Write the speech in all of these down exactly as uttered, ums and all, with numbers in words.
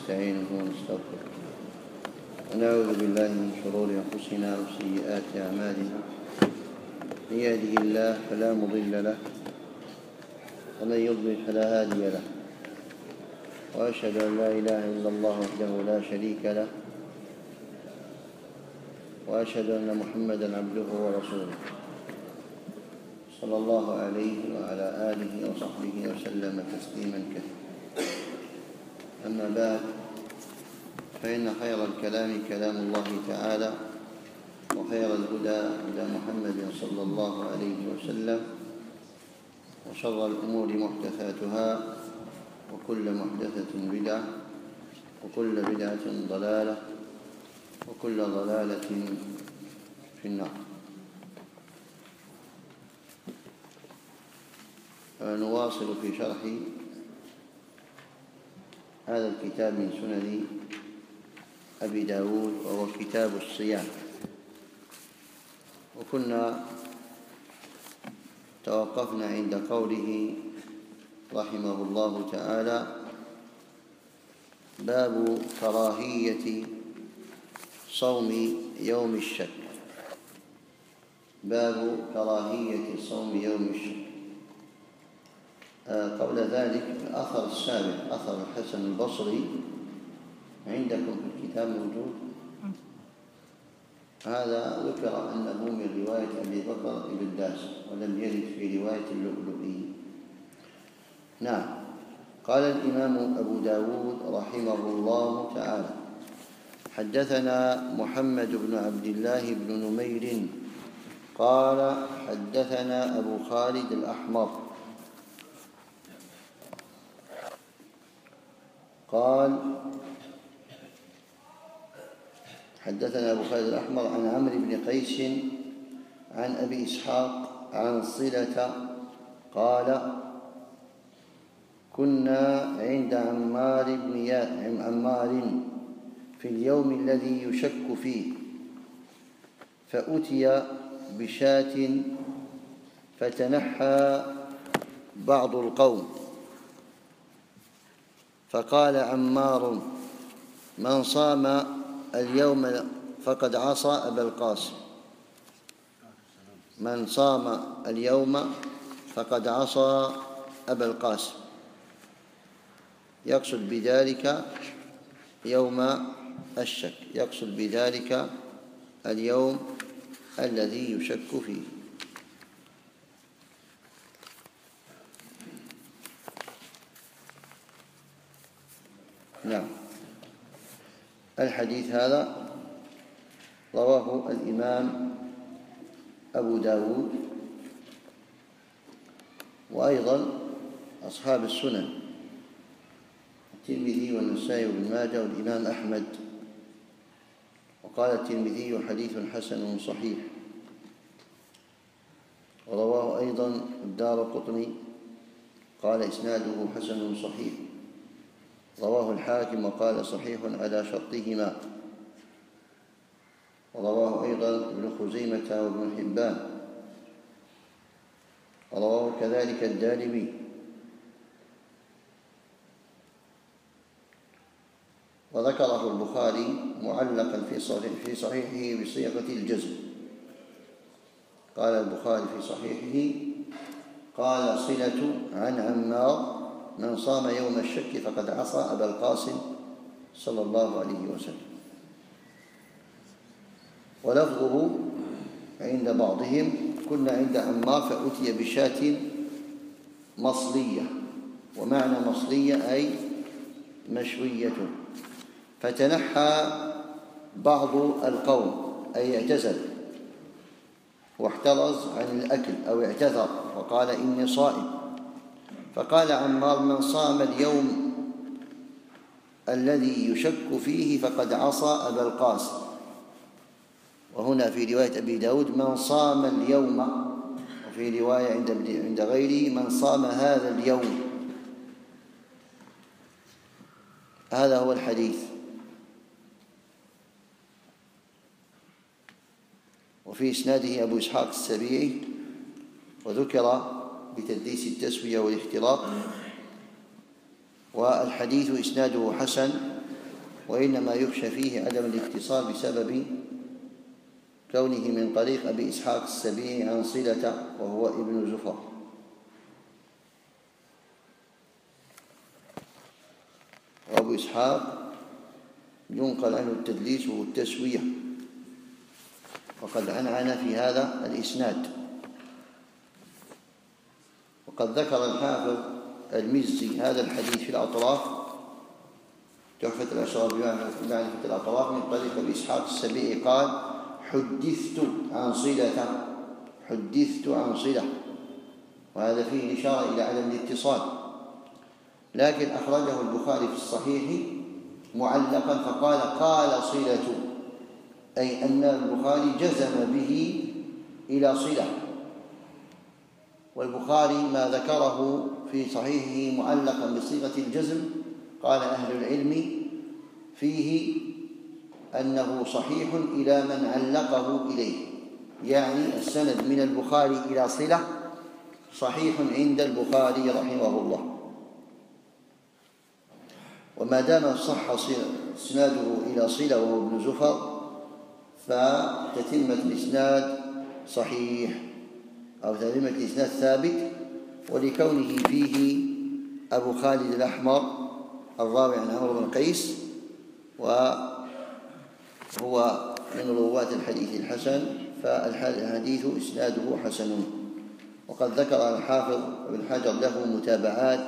ونستعينه ونستغفره ونعوذ بالله من شرور أنفسنا وسيئات أعمالنا. من يهده الله فلا مضل له ومن يضلل فلا هادي له، وأشهد أن لا إله إلا الله وحده لا شريك له، وأشهد أن محمدًا عبده ورسوله صلى الله عليه وعلى آله وصحبه وسلم تسليمًا كثيرا. أما بعد، فإن خير الكلام كلام الله تعالى، وخير الهدى هدى محمد صلى الله عليه وسلم، وشر الأمور محدثاتها، وكل محدثة بدعة، وكل بدعة ضلالة، وكل ضلالة في النار. نواصل في شرح هذا الكتاب من سنن أبي داود، وهو كتاب الصيام. وكنا توقفنا عند قوله رحمه الله تعالى: باب كراهية صوم يوم الشك. باب كراهية صوم يوم الشك. آه قبل ذلك الأثر السابق، أثر الحسن البصري، عندكم في الكتاب موجود. هذا ذكر أنه من رواية أبي بكر بن داس، ولم يرد في رواية اللؤلؤي. نعم. قال الإمام أبو داود رحمه الله تعالى: حدثنا محمد بن عبد الله بن نمير قال حدثنا أبو خالد الأحمر قال حدثنا أبو خالد الأحمر عن عمرو بن قيس عن أبي إسحاق عن صلة قال: كنا عند عمار بن عمار في اليوم الذي يشك فيه، فأتي بشاة فتنحى بعض القوم، فقال عمار: من صام اليوم فقد عصى أبا القاسم. من صام اليوم فقد عصى أبا القاسم، يقصد بذلك يوم الشك، يقصد بذلك اليوم الذي يشك فيه. نعم. الحديث هذا رواه الإمام أبو داود، وأيضا أصحاب السنن الترمذي والنسائي وابن ماجه والإمام أحمد. وقال الترمذي: حديث حسن صحيح. ورواه أيضا الدارقطني قال: إسناده حسن صحيح. رواه الحاكم وقال: صحيح على شرطهما. ورواه أيضا ابن خزيمة وابن حبان. ورواه كذلك الدارمي. وذكره البخاري معلقا في صحيحه بصيغة الجزم. قال البخاري في صحيحه: قال صلة عن عمار: من صام يوم الشك فقد عصى أبا القاسم صلى الله عليه وسلم. ولفظه عند بعضهم: كنا عند عمار فأتي بشاة مصلية. ومعنى مصلية أي مشوية. فتنحى بعض القوم أي اعتزل واحترز عن الأكل أو اعتذر وقال: إني صائم. فقال عمار: من صام اليوم الذي يشك فيه فقد عصى أبا القاسم. وهنا في رواية أبي داود: من صام اليوم، وفي رواية عند غيره: من صام هذا اليوم. هذا هو الحديث. وفي إسناده أبو إسحاق السبيعي، وذكر بتدليس التسوية والاختلاط. والحديث إسناده حسن وإنما يخشى فيه عدم الاتصال بسبب كونه من طريق أبي إسحاق السبيعي عن صلة وهو ابن زفر. وأبو إسحاق ينقل عنه التدليس والتسوية، وقد عنعن في هذا الإسناد. وقد ذكر الحافظ المزي هذا الحديث في الأطراف، تحفة الأشراف بمعرفة الأطراف، من طريق أبي إسحاق السبيعي قال: حدثت عن صلة حدثت عن صلة وهذا فيه إشارة إلى عدم الاتصال، لكن أخرجه البخاري في الصحيح معلقا فقال: قال صلة، أي أن البخاري جزم به إلى صلة. والبخاري ما ذكره في صحيحه معلقا بصيغة الجزم قال أهل العلم فيه أنه صحيح إلى من علقه إليه، يعني السند من البخاري إلى صلة صحيح عند البخاري رحمه الله. وما دام صح اسناده إلى صلة وهو ابن زفر فتتمة الإسناد صحيح أو تتمة الإسناد ثابت، ولكونه فيه أبو خالد الأحمر الراوي عن عمرو بن قيس وهو من رواة الحديث الحسن، فالحديث إسناده حسن. وقد ذكر الحافظ ابن حجر له متابعات،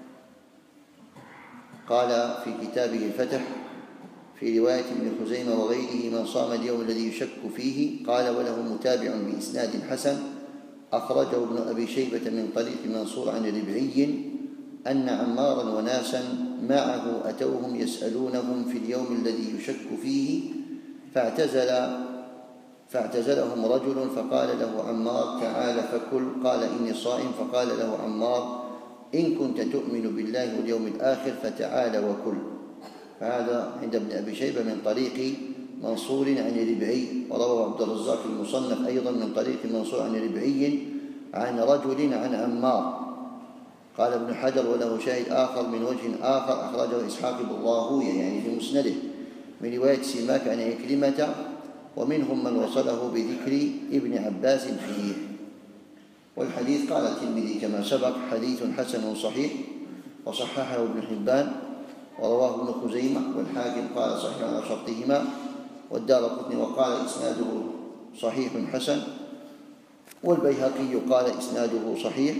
قال في كتابه الفتح في رواية ابن خزيمة وغيره: من صام اليوم الذي يشك فيه، قال: وله متابع بإسناد حسن أخرجه ابن أبي شيبة من طريق منصور عن ربعي أن عمارا وناسا معه أتوهم يسألونهم في اليوم الذي يشك فيه، فاعتزل فاعتزلهم رجل فقال له عمار: تعال فكل. قال: إني صائم. فقال له عمار: إن كنت تؤمن بالله واليوم الآخر فتعال وكل. فهذا عند ابن أبي شيبة من طريق منصور عن ربعي، وروى عبد الرزاق المصنف أيضا من طريق منصور عن ربعي عن رجل عن عمار. قال ابن حجر: وله شاهد آخر من وجه آخر أخرجه إسحاق بن راهويه يعني في مسنده من رواية سماك عن عكرمة، ومنهم من وصله بذكر ابن عباس فيه. والحديث قال الترمذي كما سبق حديث حسن صحيح، وصححه ابن حبان ورواه ابن خزيمة، والحاكم قال صحيح على شرطهما، والدارقطني وقال إسناده صحيح حسن، والبيهقي قال إسناده صحيح.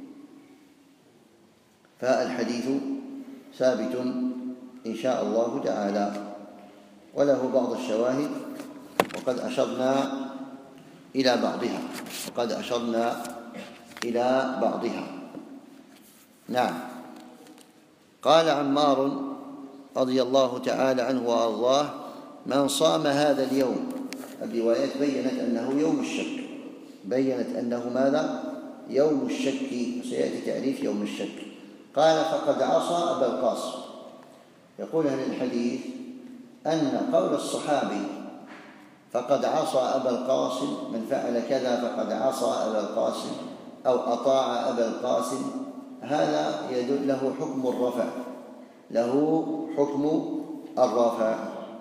فالحديث ثابت إن شاء الله تعالى، وله بعض الشواهد وقد أشرنا إلى بعضها وقد أشرنا إلى بعضها نعم. قال عمار رضي الله تعالى عنه وأرضاه: من صام هذا اليوم. الروايات بيّنت أنه يوم الشك، بيّنت أنه ماذا؟ يوم الشك، سيأتي تعريف يوم الشك. قال: فقد عصى أبا القاسم. يقول أهل الحديث أن قول الصحابي فقد عصى أبا القاسم، من فعل كذا فقد عصى أبا القاسم أو أطاع أبا القاسم، هذا يدل له حكم الرفع، له حكم الرفع،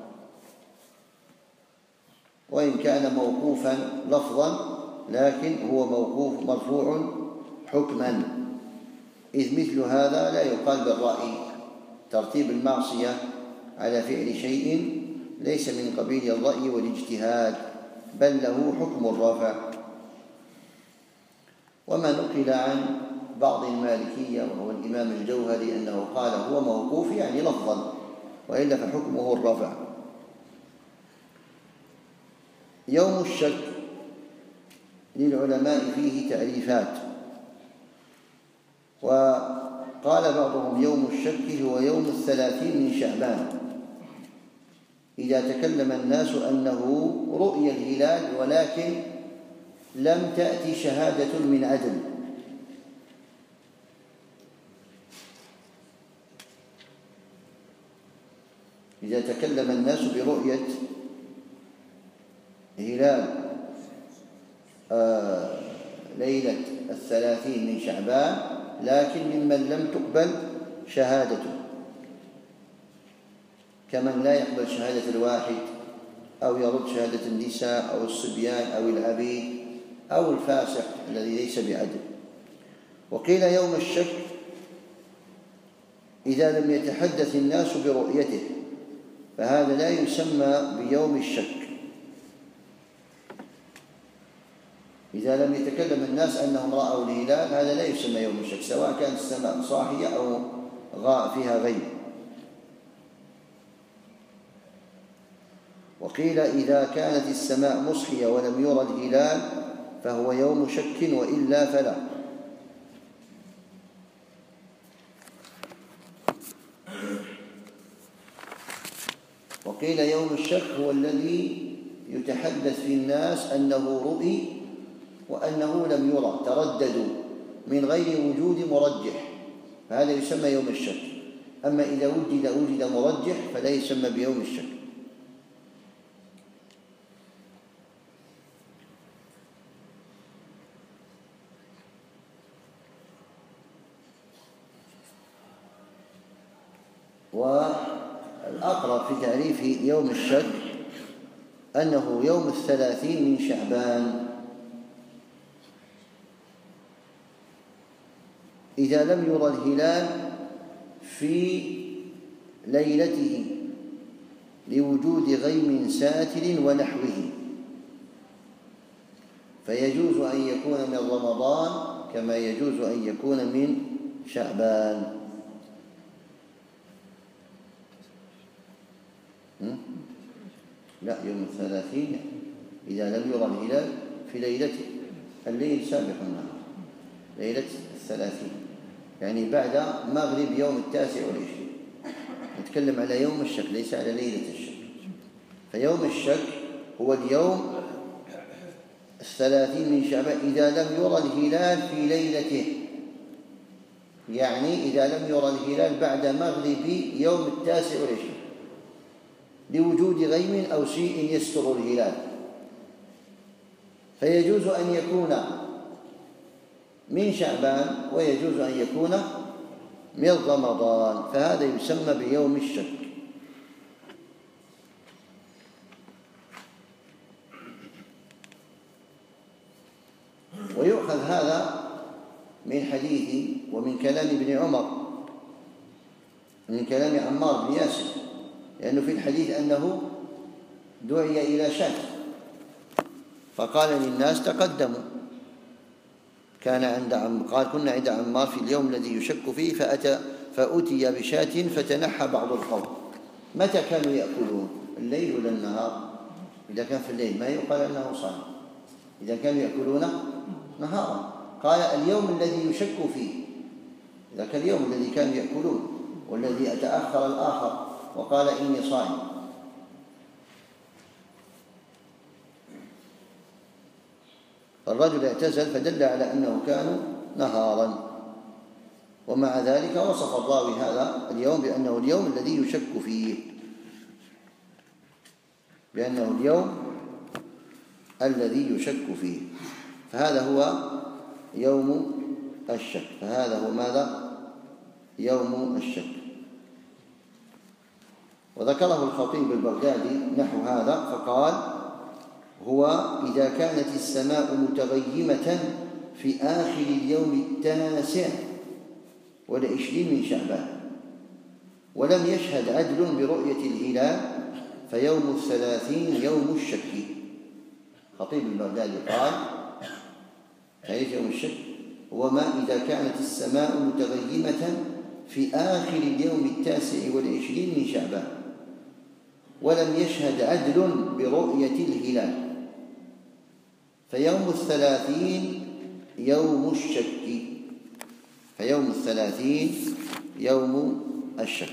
وإن كان موقوفا لفظا لكن هو موقوف مرفوع حكما، إذ مثل هذا لا يقال بالرأي. ترتيب المعصية على فعل شيء ليس من قبيل الرأي والاجتهاد، بل له حكم الرفع. وما نقل عن بعض المالكية وهو الإمام الجوهري أنه قال هو موقوف يعني لفظا، وإلا فحكمه الرفع. يوم الشك للعلماء فيه تعريفات، وقال بعضهم يوم الشك هو يوم الثلاثين من شعبان، إذا تكلم الناس أنه رؤي الهلال ولكن لم تأتي شهادة من عدل، إذا تكلم الناس برؤية هلال آه ليلة الثلاثين من شعبان لكن ممن لم تقبل شهادته، كمن لا يقبل شهادة الواحد أو يرد شهادة النساء أو الصبيان أو العبيد أو الفاسق الذي ليس بعدل. وقيل يوم الشك إذا لم يتحدث الناس برؤيته، فهذا لا يسمى بيوم الشك. إذا لم يتكلم الناس أنهم رأوا الهلال هذا لا يسمى يوم الشك، سواء كانت السماء صاحية أو فيها غيم. وقيل إذا كانت السماء مصحية ولم يرى الهلال فهو يوم شك، وإلا فلا. وقيل يوم الشك هو الذي يتحدث في الناس أنه رؤي وأنه لم يرى، ترددوا من غير وجود مرجح، فهذا يسمى يوم الشك. أما إذا وجد وجد مرجح فلا يسمى بيوم الشك. والأقرب في تعريف يوم الشك أنه يوم الثلاثين من شعبان، إذا لم يرى الهلال في ليلته لوجود غيم ساتر ونحوه، فيجوز أن يكون من رمضان كما يجوز أن يكون من شعبان. لا، يوم الثلاثين إذا لم يرى الهلال في ليلته، الليل سابق النهار، ليلة الثلاثين يعني بعد مغرب يوم التاسع والعشرين. نتكلم على يوم الشك ليس على ليلة الشك. فيوم الشك هو اليوم الثلاثين من شعبان إذا لم يرى الهلال في ليلته، يعني إذا لم يرى الهلال بعد مغرب يوم التاسع والعشرين لوجود غيم أو شيء يستر الهلال، فيجوز أن يكون من شعبان ويجوز أن يكون من رمضان، فهذا يسمى بيوم الشك. ويؤخذ هذا من حديث ومن كلام ابن عمر، من كلام عمار بن ياسر، لأنه في الحديث أنه دعي إلى شاة فقال للناس تقدموا، كان عند عم قال كنا عند عمار في اليوم الذي يشك فيه فأتى فأتي بشاة فتنحى بعض القوم. متى كانوا يأكلون؟ الليل ولا النهار؟ إذا كان في الليل ما يقال أنه صائم، إذا كانوا يأكلون نهارا قال اليوم الذي يشك فيه، إذا كان اليوم الذي كانوا يأكلون والذي أتأخر الآخر وقال إني صائم. الرجل اعتزل فدل على أنه كانوا نهارا، ومع ذلك وصف الراوي هذا اليوم بأنه اليوم الذي يشك فيه، بأنه اليوم الذي يشك فيه، فهذا هو يوم الشك. فهذا هو ماذا؟ يوم الشك. وذكره الخطيب البغدادي نحو هذا فقال: هو إذا كانت السماء متغيمة في آخر اليوم التاسع والعشرين من شعبان ولم يشهد عدل برؤية الهلال فيوم الثلاثين يوم الشك. خطيب البغدادي قال: تعريف يوم الشك هو ما إذا كانت السماء متغيمة في آخر اليوم التاسع والعشرين من شعبان ولم يشهد عدل برؤية الهلال فيوم الثلاثين يوم الشك. فيوم الثلاثين يوم الشك.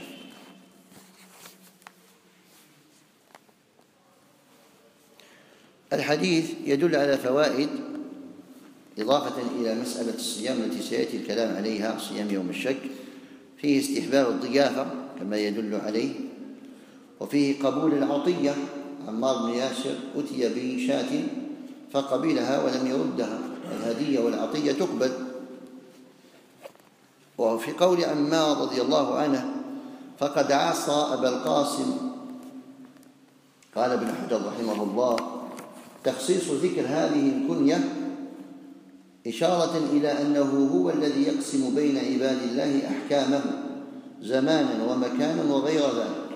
الحديث يدل على فوائد إضافة إلى مسألة الصيام التي سيأتي الكلام عليها، صيام يوم الشك. فيه استحباب الضيافة كما يدل عليه، وفيه قبول العطية. عمار بن ياسر أتي بشاة فقبلها ولم يردها، الهدية والعطية تقبل. وفي قول عمار رضي الله عنه: فقد عصى أبا القاسم. قال ابن حجر رحمه الله: تخصيص ذكر هذه الكنية إشارة إلى أنه هو الذي يقسم بين عباد الله أحكامه زمانا ومكانا وغير ذلك.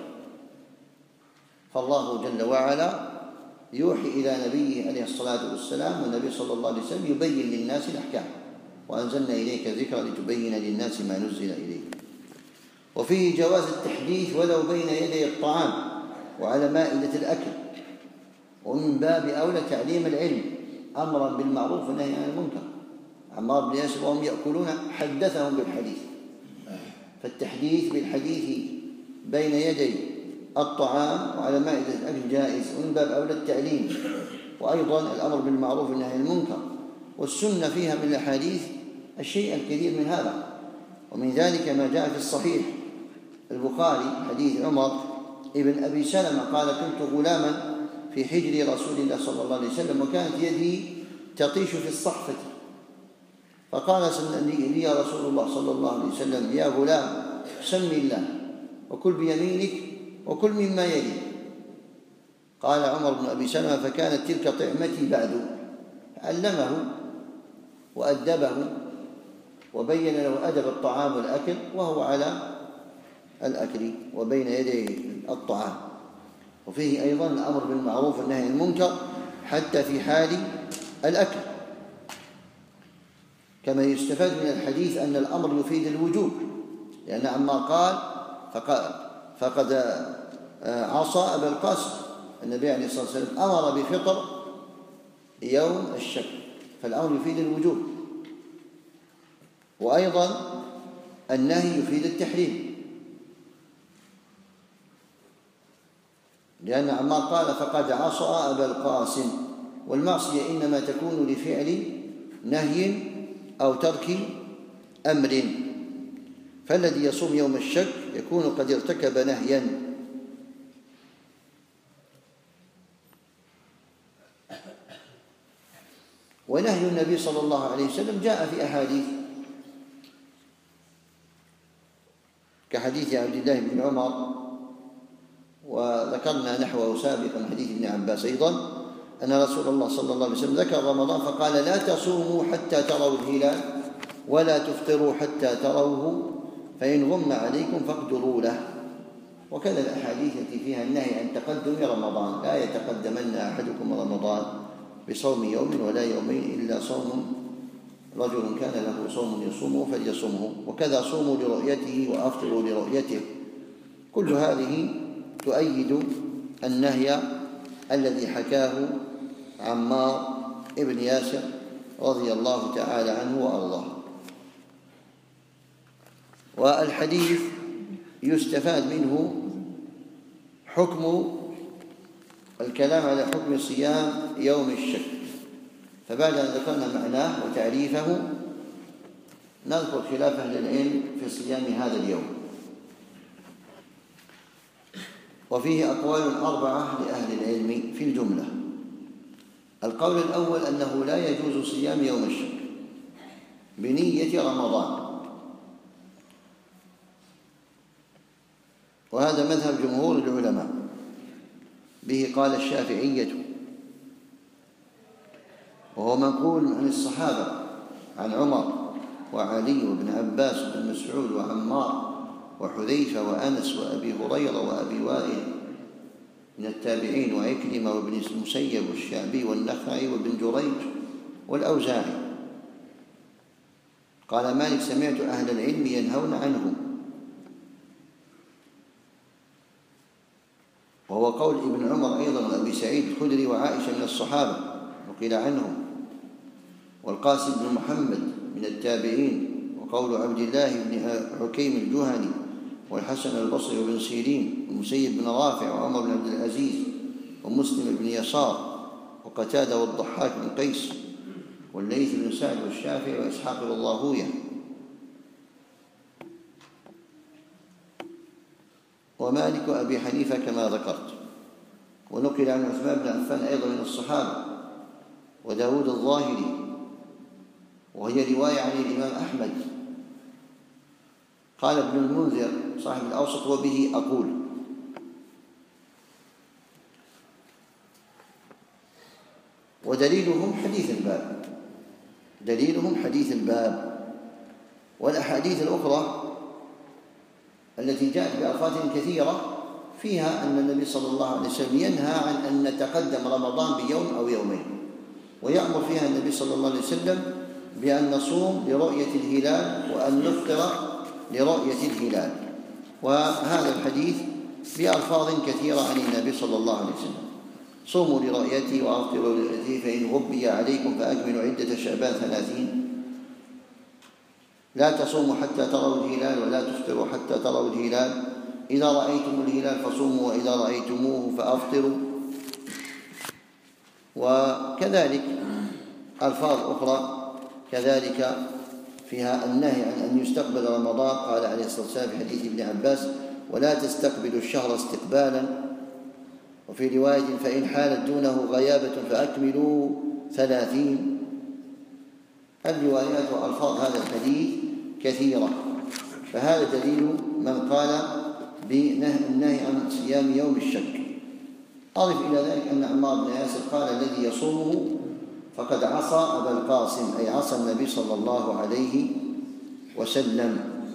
فالله جل وعلا يوحي إلى نبيه عليه الصلاة والسلام، والنبي صلى الله عليه وسلم يبين للناس الأحكام: وأنزلنا إليك ذكرا لتبين للناس ما نزل إليك. وفيه جواز التحديث ولو بين يدي الطعام وعلى مائدة الأكل، ومن باب أولى تعليم العلم أمرا بالمعروف ونهي عن المنكر. عمار بن ياسر وهم يأكلون حدثهم بالحديث، فالتحديث بالحديث بين يدي الطعام وعلى مائدة الأكل جائز، ومن باب أولى التعليم، وأيضا الأمر بالمعروف والنهي عن المنكر. والسنة فيها من الأحاديث الشيء الكثير من هذا، ومن ذلك ما جاء في الصحيح البخاري حديث عمر ابن أبي سلمة قال: كنت غلاما في حجر رسول الله صلى الله عليه وسلم، وكانت يدي تطيش في الصحفة، فقال لي يا رسول الله صلى الله عليه وسلم: يا غلام، سم الله وكل بيمينك وكل مما يلي. قال عمر بن أبي سلمة: فكانت تلك طعمتي بعد. علمه وأدبه وبين له أدب الطعام والأكل وهو على الأكل وبين يدي الطعام. وفيه أيضا الأمر بالمعروف والنهي عن المنكر حتى في حال الأكل، كما يستفاد من الحديث أن الأمر يفيد الوجوب، لأن عما قال فقد, فقد عصى أبا القاسم. النبي عليه الصلاة والسلام أمر بفطر يوم الشك، فالأمر يفيد الوجوب، وأيضا النهي يفيد التحريم، لأن عمار قال: فقد عصى أبا القاسم. والمعصية إنما تكون لفعل نهي أو ترك أمر، فالذي يصوم يوم الشك يكون قد ارتكب نهيا. ونهي النبي صلى الله عليه وسلم جاء في أحاديث، كحديث عبد الله بن عمر، وذكرنا نحوه سابقا حديث ابن عباس أيضا، أن رسول الله صلى الله عليه وسلم ذكر رمضان فقال: لا تصوموا حتى تروا الهلال ولا تفطروا حتى تروه، فإن غم عليكم فاقدروا له. وكذا الأحاديث التي فيها النهي عن تقدم رمضان: لا يتقدمن أحدكم رمضان بصوم يوم ولا يومين إلا صوم رجل كان له صوم يصومه فليصومه، وكذا صوموا لرؤيته وأفطروا لرؤيته. كل هذه تؤيد النهي الذي حكاه عمار ابن ياسر رضي الله تعالى عنه وأرضاه. والحديث يستفاد منه حكم الكلام على حكم صيام يوم الشك، فبعد أن ذكرنا معناه وتعريفه نذكر خلاف أهل العلم في صيام هذا اليوم. وفيه أقوال أربعة لأهل العلم في الجملة. القول الأول أنه لا يجوز صيام يوم الشك بنية رمضان، وهذا مذهب جمهور العلماء، به قال الشافعية، وهو منقول عن الصحابة عن عمر وعلي وابن عباس وابن مسعود وعمار وحذيفة وأنس وأبي هريرة وأبي وائل من التابعين، وعكرمة وابن المسيب والشعبي والنخعي وابن جريج والأوزاعي. قال مالك: سمعت أهل العلم ينهون عنه، وهو قول ابن عمر أيضا وأبي سعيد الخدري وعائشة من الصحابة وقيل عنهم، والقاسم بن محمد من التابعين، وقول عبد الله بن حكيم الجهني والحسن البصري وابن سيرين والمسيب بن رافع وعمر بن عبد العزيز ومسلم بن يسار وقتادة والضحاك بن قيس والليث بن سعد والشافعي وإسحاق بن راهويه، ومالك وأبي حنيفة كما ذكرت. ونقل عن عثمان بن عفان أيضا من الصحابة وداود الظاهري، وهي رواية عن الإمام أحمد قال ابن المنذر صاحب الأوسط: وبه أقول. ودليلهم حديث الباب دليلهم حديث الباب والأحاديث الأخرى التي جاءت بألفاظ كثيرة فيها أن النبي صلى الله عليه وسلم ينهى عن أن نتقدم رمضان بيوم أو يومين، ويأمر فيها النبي صلى الله عليه وسلم بأن نصوم لرؤية الهلال وأن نفطر لرؤية الهلال. وهذا الحديث بألفاظ كثيرة عن النبي صلى الله عليه وسلم: صوموا لرؤيتي وأفطروا لرؤيتي، فإن غبي عليكم فأكملوا عدة شعبان ثلاثين. لا تصوموا حتى تروا الهلال ولا تفطروا حتى تروا الهلال، إذا رأيتم الهلال فصوموا وإذا رأيتموه فأفطروا. وكذلك ألفاظ أخرى كذلك فيها النهي عن أن يستقبل رمضان. قال عليه الصلاة والسلام في حديث ابن عباس: ولا تستقبلوا الشهر استقبالا. وفي رواية: فإن حالت دونه غيابة فأكملوا ثلاثين. الروايات وألفاظ هذا الحديث كثيرة، فهذا دليل من قال بالنهي عن صيام يوم الشك. أضف إلى ذلك أن عمار بن ياسر قال: الذي يصومه فقد عصى أبا القاسم، أي عصى النبي صلى الله عليه وسلم.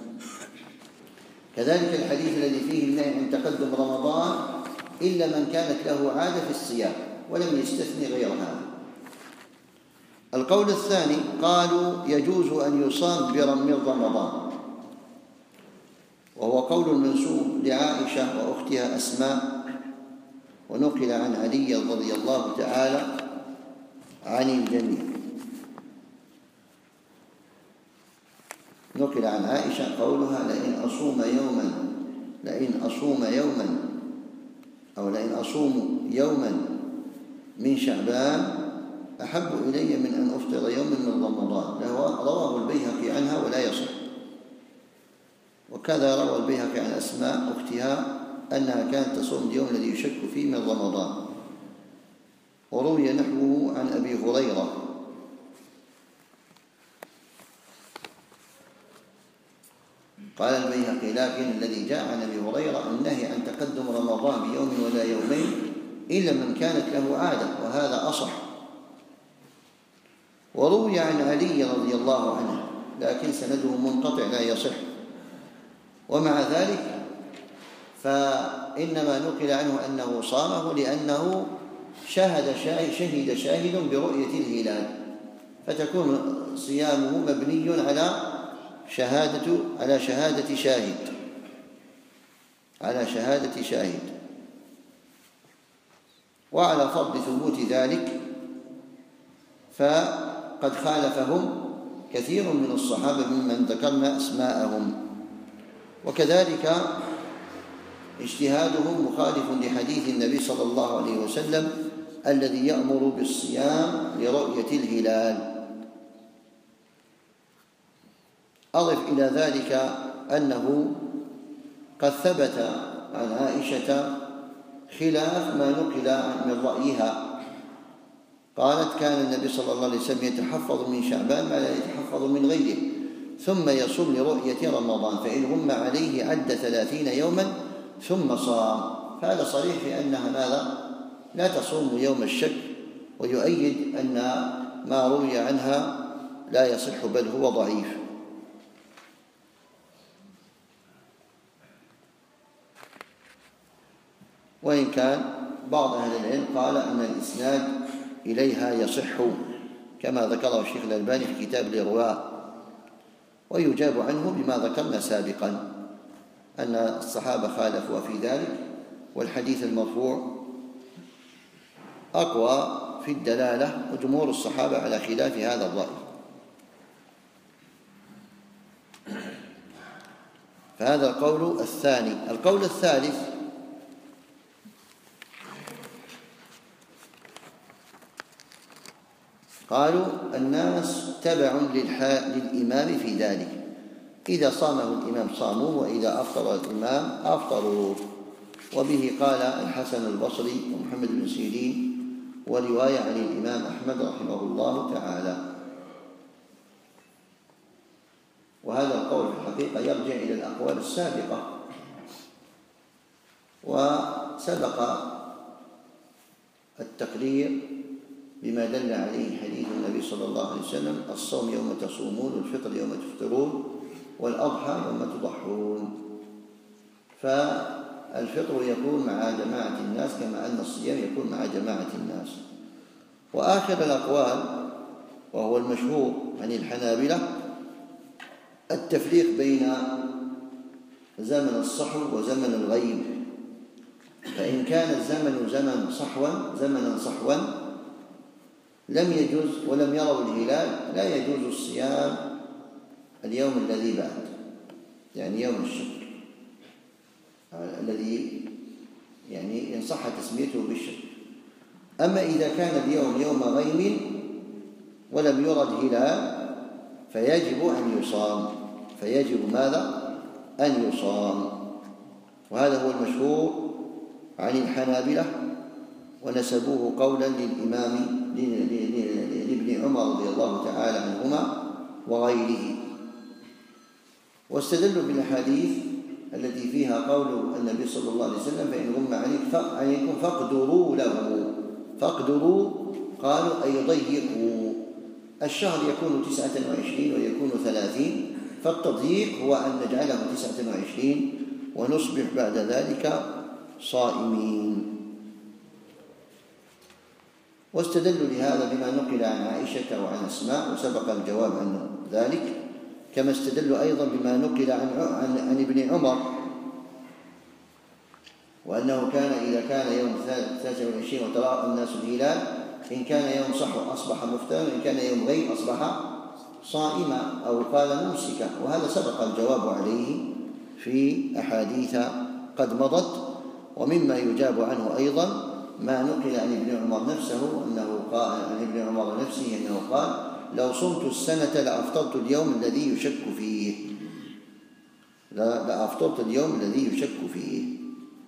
كذلك الحديث الذي فيه النهي عن تقدم رمضان إلا من كانت له عادة في الصيام، ولم يستثني غير هذا. القول الثاني قالوا: يجوز أن يصام من رمضان، وهو قول منسوب لعائشة وأختها أسماء، ونقل عن علي رضي الله تعالى عن الجميع. نقل عن عائشة قولها: لئن أصوم يوما لئن أصوم يوما أو لئن أصوم يوما من شعبان أحب إلي من أن أفطر يوما من رمضان. رواه البيهقي عنها ولا يصح. وكذا روى البيهقي عن أسماء أختها أنها كانت تصوم اليوم الذي يشك فيه من رمضان. وروي نحوه عن أبي هريرة. قال البيهقي: لكن الذي جاء عن أبي هريرة النهي عن تقدم رمضان بيوم ولا يومين إلا من كانت له عادة، وهذا أصح. وروي عن علي رضي الله عنه، لكن سنده منقطع لا يصح. ومع ذلك فإنما نقل عنه أنه صامه لأنه شهد شاهد, شهد شاهد برؤية الهلال، فتكون صيامه مبني على شهادة على شهادة شاهد على شهادة شاهد وعلى فرض ثبوت ذلك فقد خالفهم كثير من الصحابة ممن ذكرنا أسماءهم. وكذلك اجتهادهم مخالف لحديث النبي صلى الله عليه وسلم الذي يأمر بالصيام لرؤية الهلال. أضف إلى ذلك أنه قد ثبت عن عائشة خلاف ما نقل من رأيها. قالت: كان النبي صلى الله عليه وسلم يتحفظ من شعبان ما لا يتحفظ من غيره، ثم يصوم لرؤية رمضان، فإن غم عليه عد ثلاثين يوما ثم صام. فهذا صريح في أنها ماذا؟ لا تصوم يوم الشك، ويؤيد أن ما روي عنها لا يصح بل هو ضعيف. وإن كان بعض أهل العلم قال أن الإسناد إليها يصح كما ذكره الشيخ الألباني في كتاب الإرواء، ويجاب عنه بما ذكرنا سابقا أن الصحابة خالفوا في ذلك، والحديث المرفوع أقوى في الدلالة، وجمهور الصحابة على خلاف هذا الرأي. فهذا القول الثاني. القول الثالث قالوا: الناس تبع للإمام في ذلك، إذا صامه الإمام صاموه، وإذا أفطر الإمام أفطروه. وبه قال الحسن البصري ومحمد بن سيرين، ورواية عن الإمام أحمد رحمه الله تعالى. وهذا القول في الحقيقة الحقيقة يرجع إلى الأقوال السابقة. وسبق التقرير بما دل عليه حديث النبي صلى الله عليه وسلم: الصوم يوم تصومون، والفطر يوم تفطرون، والأضحى يوم تضحون. فالفطر يكون مع جماعة الناس كما أن الصيام يكون مع جماعة الناس. وآخر الأقوال وهو المشهور عن الحنابلة التفريق بين زمن الصحو وزمن الغيب. فإن كان الزمن زمن صحوا زمنا صحوا لم يجوز ولم يروا الهلال لا يجوز الصيام اليوم الذي بعد، يعني يوم الشك الذي يعني إن صح تسميته بالشك. أما إذا كان اليوم يوم غيم ولم يرد هلال فيجب أن يصام، فيجب ماذا؟ أن يصام. وهذا هو المشهور عن الحنابلة، ونسبوه قولا للإمام لابن عمر رضي الله تعالى عنهما وغيره. واستدلوا بالأحاديث التي فيها قول النبي صلى الله عليه وسلم: فإن غم عليكم فاقدروا له. فاقدروا قالوا أي ضيقوا. الشهر يكون تسعة وعشرين ويكون ثلاثين، فالتضييق هو أن نجعله تسعة وعشرين ونصبح بعد ذلك صائمين. واستدلوا لهذا بما نقل عن عائشة وعن أسماء، وسبق الجواب عن ذلك، كما استدلوا أيضا بما نقل عن, عن, عن ابن عمر، وأنه كان إذا كان يوم ثلاثة وعشرين وتراءى الناس الهلال إن كان يوم صحو أصبح مفطرا، وإن كان يوم غيم أصبح صائما أو قال ممسكا. وهذا سبق الجواب عليه في أحاديث قد مضت. ومما يجاب عنه أيضا ما نقل عن ابن عمر نفسه أنه قال عن ابن عمر نفسه أنه قال: لو صمت السنة لأفطرت اليوم الذي يشك فيه، لأفطرت اليوم الذي يشك فيه.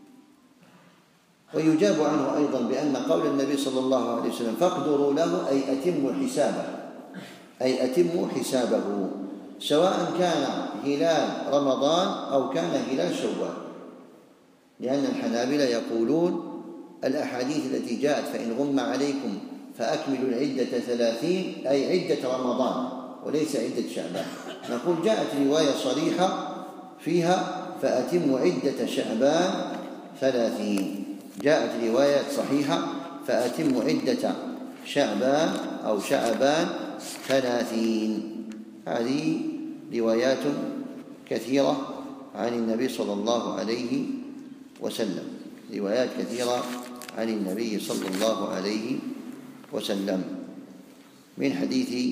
ويجاب عنه أيضا بأن قول النبي صلى الله عليه وسلم: فاقدروا له أي أتموا حسابه، أي أتموا حسابه، سواء كان هلال رمضان أو كان هلال شوال. لأن الحنابلة يقولون الأحاديث التي جاءت فإن غم عليكم فأكملوا العدة ثلاثين أي عدة رمضان وليس عدة شعبان. نقول جاءت رواية صريحة فيها فأتموا عدة شعبان ثلاثين، جاءت رواية صحيحة فأتموا عدة شعبان أو شعبان ثلاثين. هذه روايات كثيرة عن النبي صلى الله عليه وسلم، روايات كثيرة عن النبي صلى الله عليه وسلم، من حديث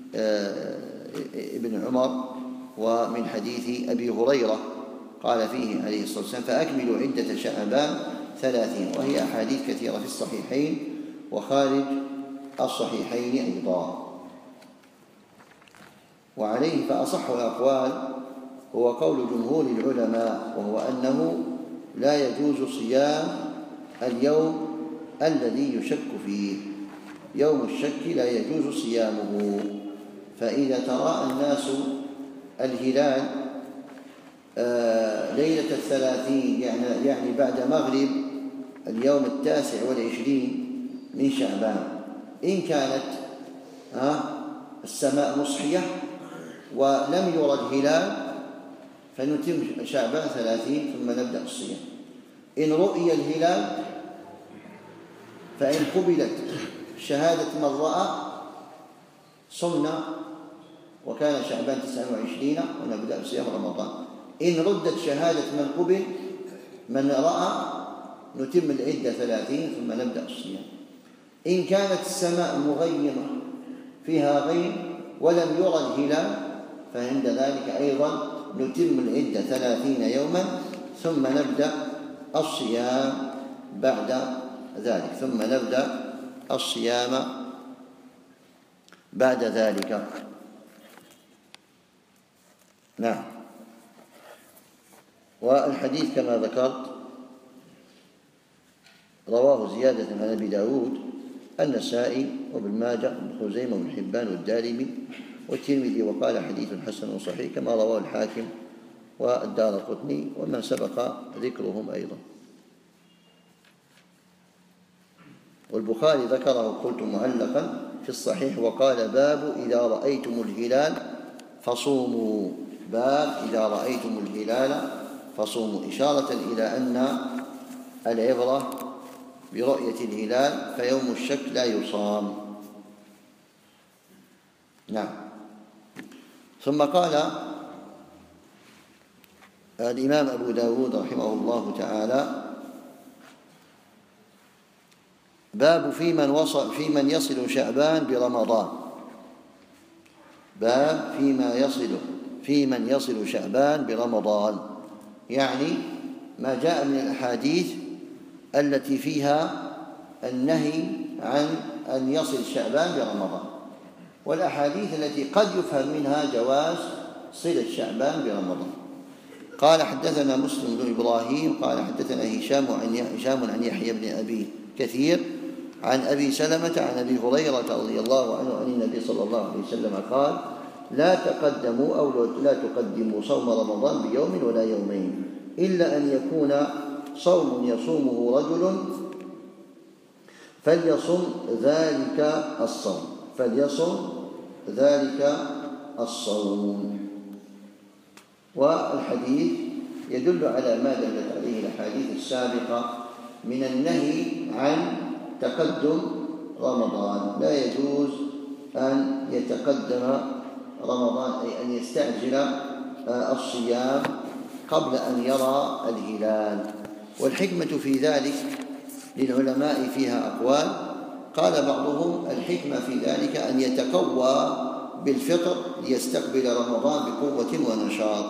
ابن عمر ومن حديث أبي هريرة قال فيه عليه الصلاة والسلام: فأكملوا عدة شعبان ثلاثين. وهي أحاديث كثيرة في الصحيحين وخارج الصحيحين أيضا. وعليه فأصح الأقوال هو قول جمهور العلماء، وهو أنه لا يجوز صيام اليوم الذي يشك فيه، يوم الشك لا يجوز صيامه. فإذا تراءى الناس الهلال ليلة الثلاثين يعني, يعني بعد مغرب اليوم التاسع والعشرين من شعبان، إن كانت السماء مصحية ولم يرد هلال فنتم شعبان ثلاثين ثم نبدأ الصيام. إن رؤي الهلال فإن قبلت شهادة من رأى صمنا وكان شعبان تسعة وعشرين ونبدأ صيام رمضان. إن ردت شهادة من قبل من رأى نتم العدة ثلاثين ثم نبدأ الصيام. إن كانت السماء مغيمة فيها غيم ولم يرى الهلال فعند ذلك أيضا نتم العدة ثلاثين يوما ثم نبدأ الصيام بعد ذلك ثم نبدأ الصيام بعد ذلك. نعم. والحديث كما ذكرت رواه زيادة عن أبي داود النسائي وابن ماجه وابن خزيمة وابن حبان والدارمي والترمذي، وقال حديث حسن صحيح كما رواه الحاكم والدارقطني ومن سبق ذكرهم أيضا. والبخاري ذكره قلت معلقا في الصحيح وقال: باب إذا رأيتم الهلال فصوموا. باب إذا رأيتم الهلال فصوموا، إشارة إلى أن العبرة برؤية الهلال، فيوم الشك لا يصام. نعم. ثم قال الإمام أبو داود رحمه الله تعالى: باب في من وصل في من يصل شعبان برمضان. باب فيما يصل في من يصل شعبان برمضان، يعني ما جاء من الأحاديث التي فيها النهي عن أن يصل شعبان برمضان، والأحاديث التي قد يفهم منها جواز صلة شعبان برمضان. قال: حدثنا مسلم بن إبراهيم قال حدثنا هشام عن هشام عن يحيى بن أبي كثير عن أبي سلمة عن أبي هريرة رضي الله عنه عن النبي صلى الله عليه وسلم قال: لا تقدموا أو لا تقدموا صوم رمضان بيوم ولا يومين، إلا أن يكون صوم يصومه رجل فليصم ذلك الصوم فليصم ذلك الصوم. والحديث يدل على ما دلت عليه الأحاديث السابقة من النهي عن تقدم رمضان. لا يجوز أن يتقدم رمضان، أي أن يستعجل الصيام قبل أن يرى الهلال. والحكمة في ذلك للعلماء فيها أقوال. قال بعضهم: الحكمة في ذلك أن يتقوى بالفطر ليستقبل رمضان بقوة ونشاط.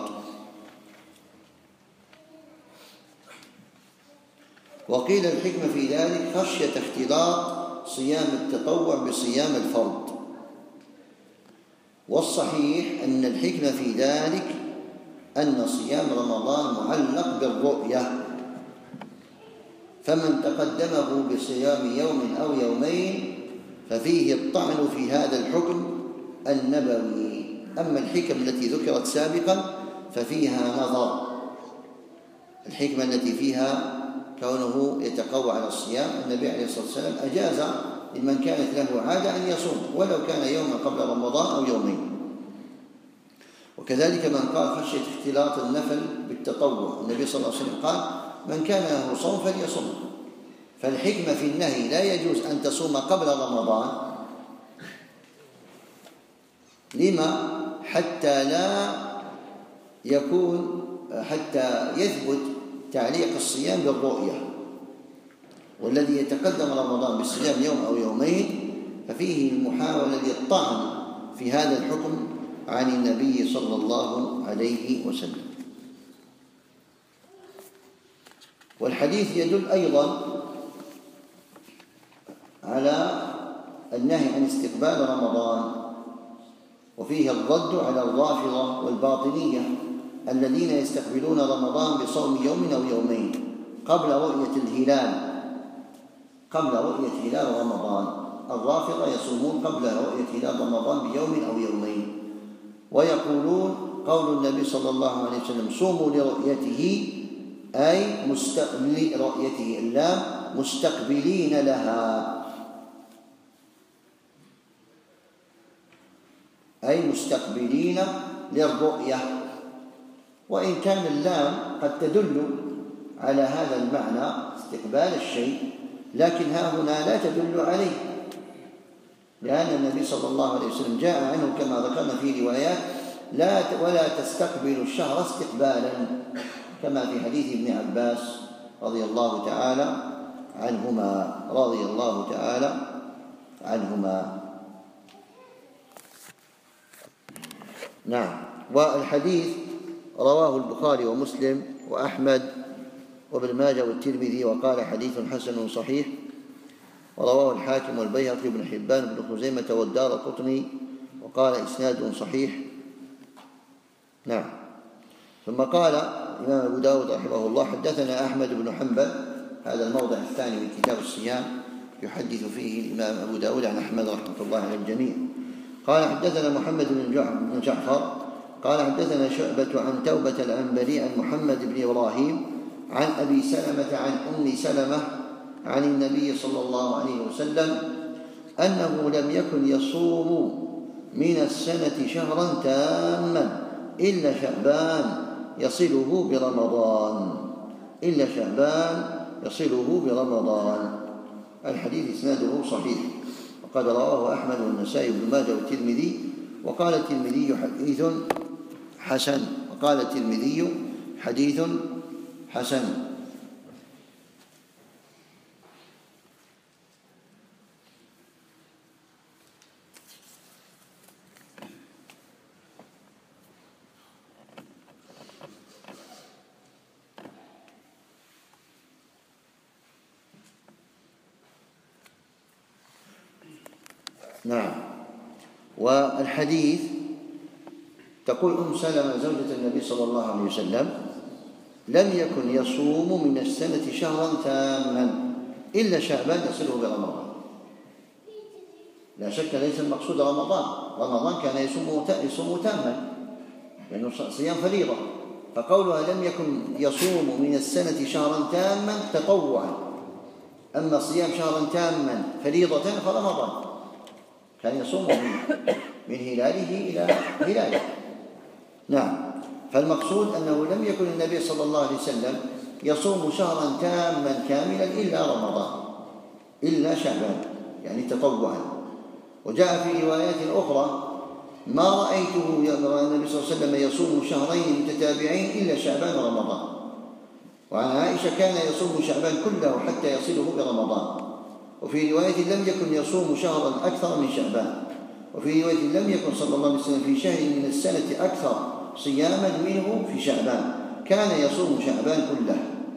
وقيل الحكمة في ذلك خشية اختلاط صيام التطوع بصيام الفرض. والصحيح أن الحكمة في ذلك أن صيام رمضان معلق بالرؤية، فمن تقدمه بصيام يوم أو يومين ففيه الطعن في هذا الحكم النبوي. أما الحكم التي ذكرت سابقا ففيها نظر. الحكمة التي فيها كونه يتقوى على الصيام، النبي عليه الصلاة والسلام أجاز لمن كانت له عادة أن يصوم ولو كان يوما قبل رمضان أو يومين. وكذلك من قال خشية اختلاط النفل بالتطوع، النبي صلى الله عليه وسلم قال: من كان له صوم فليصم. فالحكمة في النهي لا يجوز أن تصوم قبل رمضان. لما؟ حتى لا يكون حتى يثبت تعليق الصيام بالرؤية. والذي يتقدم رمضان بالصيام يوم أو يومين ففيه المحاولة للطعن في هذا الحكم عن النبي صلى الله عليه وسلم. والحديث يدل أيضا على النهي عن استقبال رمضان، وفيه الرد على الرافضة والباطنية الذين يستقبلون رمضان بصوم يوم أو يومين قبل رؤية الهلال قبل رؤية هلال رمضان. الرافضة يصومون قبل رؤية هلال رمضان بيوم أو يومين، ويقولون قول النبي صلى الله عليه وسلم: صوموا لرؤيته، أي مستقبلي رؤيته، اللام مستقبلين لها، أي مستقبلين للرؤية. وإن كان اللام قد تدل على هذا المعنى استقبال الشيء، لكن ها هنا لا تدل عليه، لأن النبي صلى الله عليه وسلم جاء عنه كما ذكرنا في روايات: لا ولا تستقبل الشهر استقبالا، كما في حديث ابن عباس رضي الله تعالى عنهما رضي الله تعالى عنهما. نعم. والحديث رواه البخاري ومسلم وأحمد وابن ماجه والترمذي، وقال: حديث حسن صحيح. ورواه الحاكم والبيهقي وابن حبان وابن خزيمة والدارقطني، وقال: إسناد صحيح. نعم. ثم قال الإمام أبو داود رحمه الله: حدثنا أحمد بن حنبل. هذا الموضع الثاني من كتاب الصيام يحدث فيه الإمام أبو داود عن أحمد رحمة الله على الجميع. قال: حدثنا محمد بن جعفر قال حدثنا شعبة عن توبة العنبري عن محمد بن إبراهيم عن أبي سلمة عن أم سلمة عن النبي صلى الله عليه وسلم أنه لم يكن يصوم من السنة شهرا تاما إلا شعبان يصله برمضان إلا شعبان يصله برمضان. الحديث إسناده صحيح، وقد رواه أحمد والنسائي بن ماجه والترمذي، وقال الترمذي حديث حسن وقال الترمذي حديث حسن. نعم. والحديث تقول أم سلمة زوجة النبي صلى الله عليه وسلم لم يكن يصوم من السنة شهرا تاما إلا شعبان يصله برمضان. لا شك ليس المقصود رمضان، رمضان كان يصوم يصوم تاما لأنه صيام فريضة، فقولها لم يكن يصوم من السنة شهرا تاما تطوعا، أما صيام شهرا تاما فريضة فرمضان كان يصوم من هلاله إلى هلاله. نعم. فالمقصود أنه لم يكن النبي صلى الله عليه وسلم يصوم شهرا تاما كاملا إلا رمضان إلا شعبان يعني تطوعا. وجاء في روايات أخرى ما رأيته النبي صلى الله عليه وسلم يصوم شهرين متتابعين إلا شعبان ورمضان. وعن عائشة كان يصوم شعبان كله حتى يصله برمضان. وفي رواية لم يكن يصوم شهرا أكثر من شعبان. وفي رواية لم يكن صلى الله عليه وسلم في شهر من السنة أكثر صياما منه في شعبان، كان يصوم شعبان كله،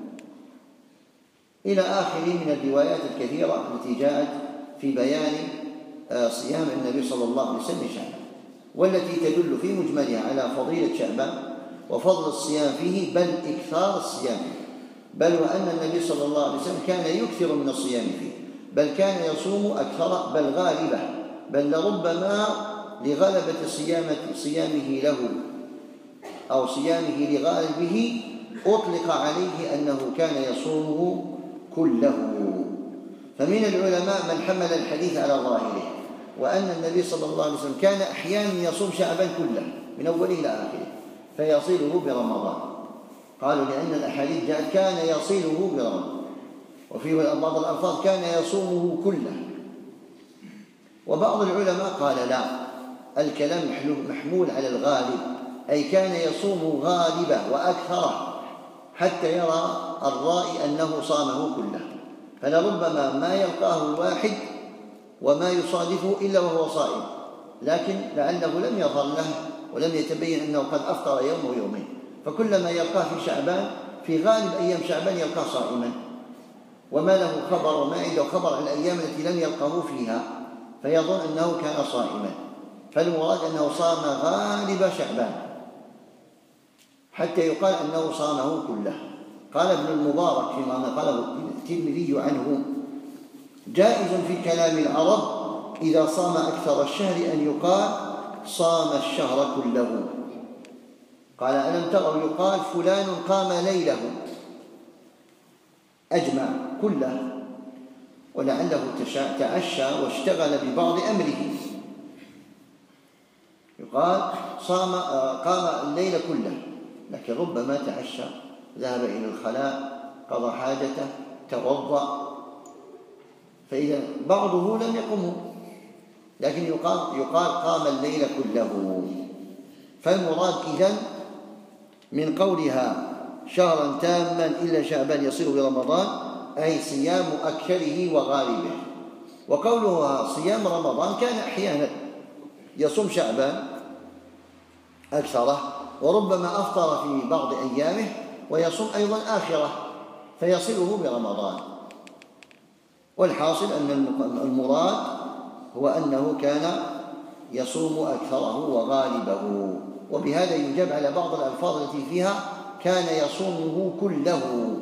إلى آخر من الروايات الكثيرة التي جاءت في بيان صيام النبي صلى الله عليه وسلم شعبان، والتي تدل في مجملها على فضيلة شعبان وفضل الصيام فيه، بل إكثار الصيام فيه، بل وأن النبي صلى الله عليه وسلم كان يكثر من الصيام فيه، بل كان يصوم أكثر بل غالبه، بل لربما لغلبة صيامه له أو صيامه لغالبه أطلق عليه أنه كان يصومه كله. فمن العلماء من حمل الحديث على ظاهره، وأن النبي صلى الله عليه وسلم كان أحيانا يصوم شعبان كله من أوله إلى آخره فيصله برمضان. قالوا لأن الأحاديث جاءت كان يصله برمضان، وفي بعض الألفاظ كان يصومه كله. وبعض العلماء قال لا، الكلام محمول على الغالب، أي كان يصوم غالبا وأكثره حتى يرى الرائي أنه صامه كله، فلربما ما يلقاه الواحد وما يصادفه إلا وهو صائم، لكن لعله لم يظهر له ولم يتبين أنه قد أفطر يوم ويومين، فكلما يلقاه في شعبان في غالب أيام شعبان يلقاه صائما، وما له خبر وما عنده خبر عن الأيام التي لم يلقاه فيها فيظن أنه كان صائما. فالمراد أنه صام غالب شعبان حتى يقال أنه صامه كله. قال ابن المبارك فيما نقله الترمذي عنه: جائز في كلام العرب إذا صام أكثر الشهر أن يقال صام الشهر كله. قال: ألم تروا يقال فلان قام ليله، أجمع كله، ولعله تعشى واشتغل ببعض أمره، يقال صام قام الليل كله، لكن ربما تعشى، ذهب إلى الخلاء، قضى حاجته، توضأ، فإذا بعضه لم يقمه، لكن يقال, يقال قام الليل كله. فالمراد إذن من قولها شهرا تاما إلا شعبان يصير برمضان أي صيام أكثره وغالبه. وقولها صيام رمضان كان أحيانا يصوم شعبان أكثره، وربما أفطر في بعض أيامه ويصوم أيضا آخره فيصله برمضان. والحاصل أن المراد هو أنه كان يصوم أكثره وغالبه. وبهذا يجاب على بعض الألفاظ التي فيها كان يصومه كله.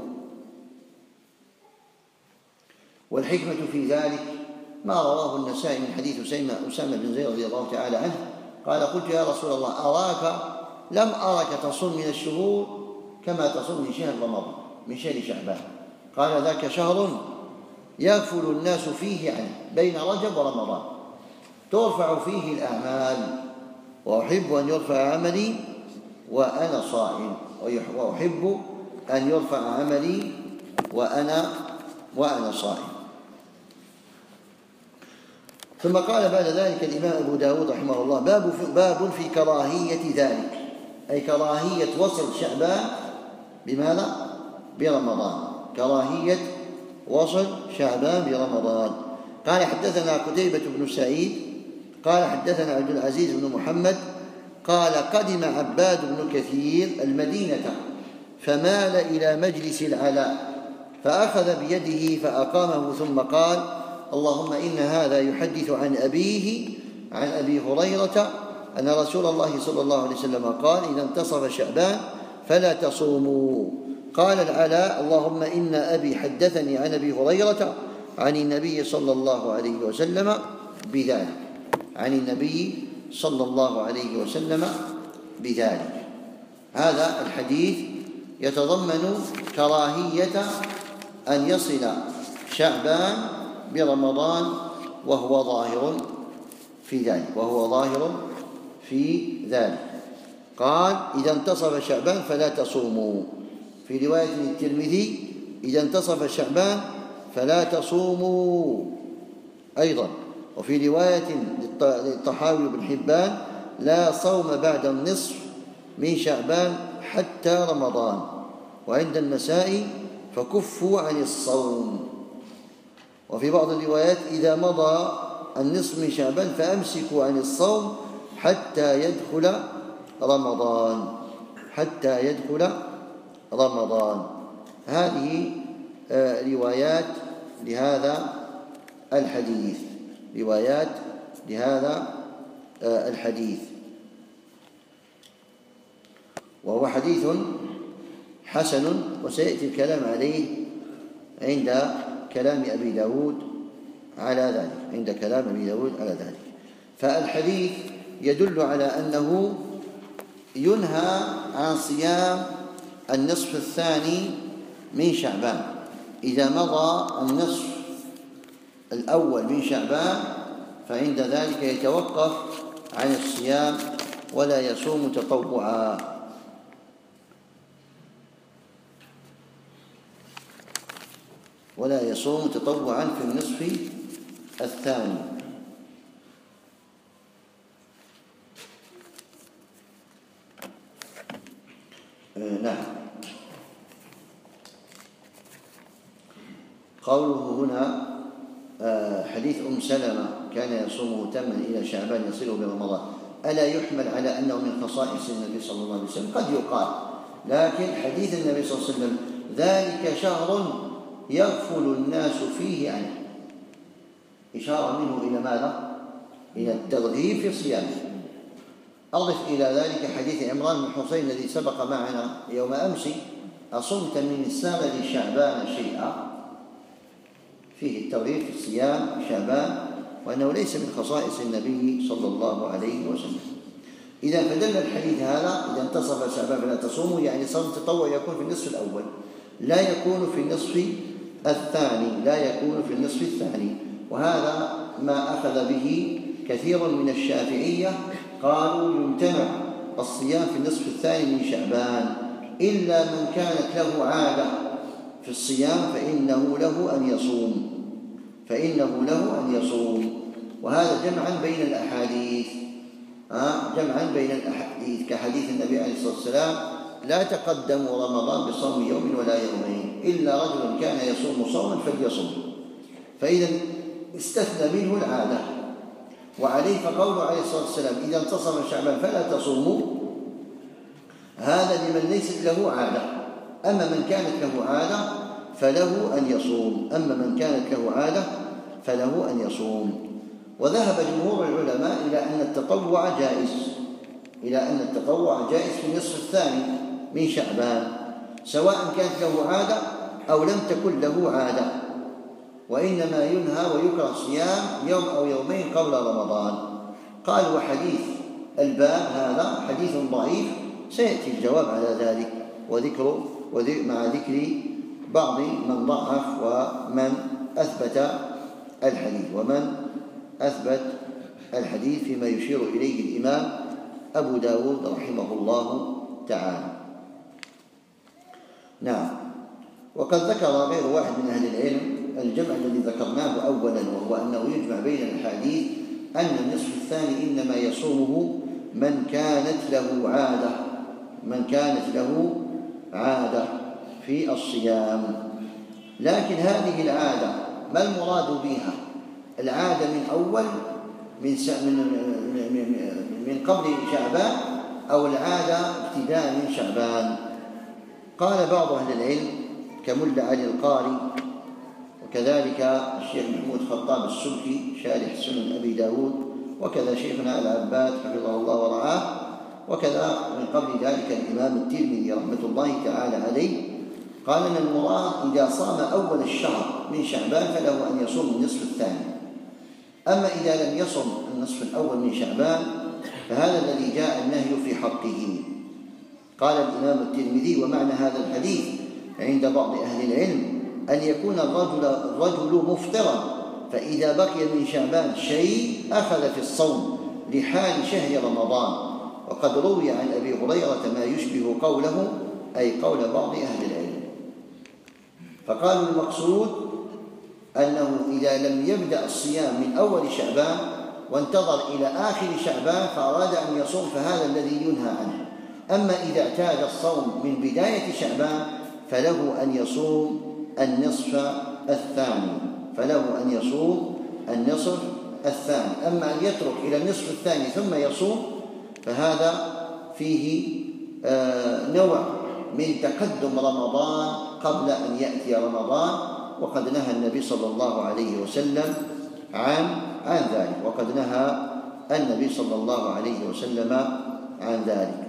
والحكمة في ذلك ما رواه النسائي من حديث أسامة بن زيد رضي الله تعالى عنه قال: قلت يا رسول الله أراك لم أرك تصوم من الشهور كما تصوم من شهر رمضان من شهر شعبان. قال ذاك شهر يغفل الناس فيه عنه بين رجب ورمضان ترفع فيه الأعمال، وأحب أن يرفع عملي وأنا صائم، وأحب أن يرفع عملي وأنا وأنا صائم. ثم قال بعد ذلك الإمام أبو داود رحمه الله باب في, باب في كراهية ذلك، أي كراهية وصل شعبان بماذا؟ برمضان، كراهية وصل شعبان برمضان. قال حدثنا قتيبة بن سعيد قال حدثنا عبد العزيز بن محمد قال قدم عباد بن كثير المدينة فمال إلى مجلس العلاء فأخذ بيده فأقامه ثم قال اللهم إن هذا يحدث عن أبيه عن أبي هريرة أن رسول الله صلى الله عليه وسلم قال إذا انتصف شعبان فلا تصوموا. قال العلاء اللهم إن أبي حدثني عن أبي هريرة عن النبي صلى الله عليه وسلم بذلك، عن النبي صلى الله عليه وسلم بذلك. هذا الحديث يتضمن كراهية أن يصل شعبان برمضان وهو ظاهر في ذلك وهو ظاهر في ذلك. قال إذا انتصف شعبان فلا تصوموا، في رواية الترمذي إذا انتصف شعبان فلا تصوموا أيضا، وفي رواية للطحاوي بن حبان لا صوم بعد النصف من شعبان حتى رمضان، وعند النسائي فكفوا عن الصوم. وفي بعض الروايات إذا مضى النصف من شعبان فأمسكوا عن الصوم حتى يدخل رمضان حتى يدخل رمضان. هذه روايات لهذا الحديث روايات لهذا الحديث وهو حديث حسن، وسيأتي الكلام عليه عند كلام أبي داود على ذلك عند كلام أبي داود على ذلك. فالحديث يدل على أنه ينهى عن صيام النصف الثاني من شعبان. إذا مضى النصف الأول من شعبان فعند ذلك يتوقف عن الصيام ولا يصوم تطوعا. ولا يصوم تطوعا في النصف الثاني. آه نعم. قوله هنا آه حديث أم سلمة كان يصومه تما إلى شعبان يصله برمضان ألا يحمل على أنه من خصائص النبي صلى الله عليه وسلم؟ قد يقال، لكن حديث النبي صلى الله عليه وسلم ذلك شهر يغفل الناس فيه عنه إشارة منه إلى ماذا؟ إلى الترغيب في صيامه. أضف إلى ذلك حديث عمران بن حسين الذي سبق معنا يوم أمس أصمت من سنة شعبان شيئا، فيه الترغيب في الصيام شعبان وأنه ليس من خصائص النبي صلى الله عليه وسلم. إذا فدل الحديث هذا إذا انتصف شعبان فلا تصوموا، يعني صوم التطوع يكون في النصف الأول لا يكون في النصف الثاني لا يكون في النصف الثاني وهذا ما أخذ به كثير من الشافعية، قالوا يمتنع الصيام في النصف الثاني من شعبان إلا من كانت له عادة في الصيام فإنه له أن يصوم فإنه له أن يصوم وهذا جمعا بين الأحاديث آه جمعا بين الأحاديث كحديث النبي عليه الصلاة والسلام لا تقدموا رمضان بصوم يوم ولا يومين إلا رجل كان يصوم صوما فليصم، فإذا استثنى منه العادة. وعليه فقوله عليه الصلاة والسلام إذا انتصف شعبان فلا تصوموا هذا لمن ليست له عادة، أما من كانت له عادة فله أن يصوم أما من كانت له عادة فله أن يصوم. وذهب جمهور العلماء إلى أن التطوع جائز إلى أن التطوع جائز في النصف الثاني من شعبان سواء كانت له عادة أو لم تكن له عادة، وإنما ينهى ويكره صيام يوم أو يومين قبل رمضان. قال وحديث الباب هذا حديث ضعيف سيأتي الجواب على ذلك وذكر مع ذكر بعض من ضعف ومن أثبت الحديث ومن أثبت الحديث فيما يشير إليه الإمام أبو داود رحمه الله تعالى. نعم. وقد ذكر غير واحد من أهل العلم الجمع الذي ذكرناه أولا، وهو أنه يجمع بين الأحاديث أن النصف الثاني إنما يصومه من كانت له عادة من كانت له عادة في الصيام. لكن هذه العادة ما المراد بها؟ العادة من أول من من من قبل شعبان أو العادة ابتداء من شعبان؟ قال بعض أهل العلم كملا علي القاري، وكذلك الشيخ محمود خطاب السبكي شارح سنن أبي داود، وكذا شيخنا العباد حفظه الله ورعاه، وكذا من قبل ذلك الإمام الترمذي رحمة الله تعالى عليه، قال أن المراد إذا صام أول الشهر من شعبان فله أن يصوم النصف الثاني. أما إذا لم يصم النصف الأول من شعبان فهذا الذي جاء النهي في حقه. قال الإمام الترمذي: ومعنى هذا الحديث عند بعض أهل العلم أن يكون الرجل, الرجل مفطرا، فإذا بقي من شعبان شيء أخذ في الصوم لحال شهر رمضان. وقد روي عن أبي هريرة ما يشبه قوله، أي قول بعض أهل العلم. فقالوا المقصود أنه إذا لم يبدأ الصيام من أول شعبان وانتظر إلى آخر شعبان فأراد أن يصوم فهذا الذي ينهى عنه. أما إذا اعتاد الصوم من بداية شعبان فله أن يصوم النصف الثاني فله أن يصوم النصف الثاني. أما أن يترك إلى النصف الثاني ثم يصوم فهذا فيه نوع من تقدم رمضان قبل أن يأتي رمضان، وقد نهى النبي صلى الله عليه وسلم عن عن ذلك وقد نهى النبي صلى الله عليه وسلم عن ذلك.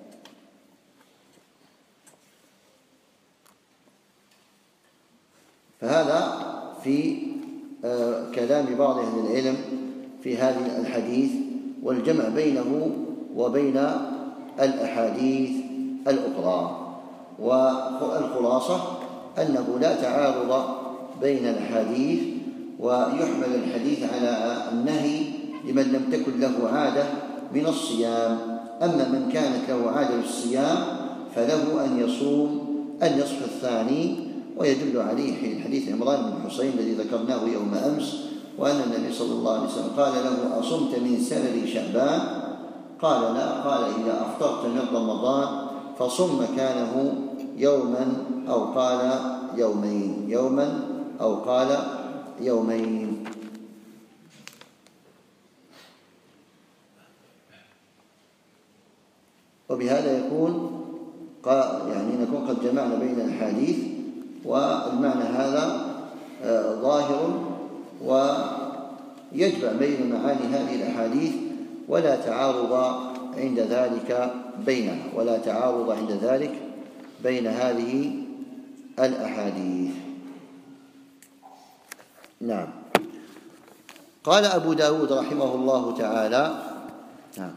فهذا في كلام بعض أهل العلم في هذه الحديث والجمع بينه وبين الأحاديث الأخرى. والخلاصة أنه لا تعارض بين الأحاديث، ويحمل الحديث على النهي لمن لم تكن له عادة من الصيام. أما من كانت له عادة بالصيام فله أن يصوم النصف الثاني. ويدل عليه حديث عمران بن حسين الذي ذكرناه يوم أمس، وأن النبي صلى الله عليه وسلم قال له: أصمت من سنة شعبان؟ قال: لا. قال: إذا أفطرت من رمضان فصم مكانه يوما أو قال يومين يوما أو قال يومين. وبهذا يكون يعني نكون قد جمعنا بين الحديث، والمعنى هذا ظاهر ويجمع بين معاني هذه الأحاديث، ولا تعارض عند ذلك بينها ولا تعارض عند ذلك بين هذه الأحاديث. نعم. قال أبو داود رحمه الله تعالى: نعم.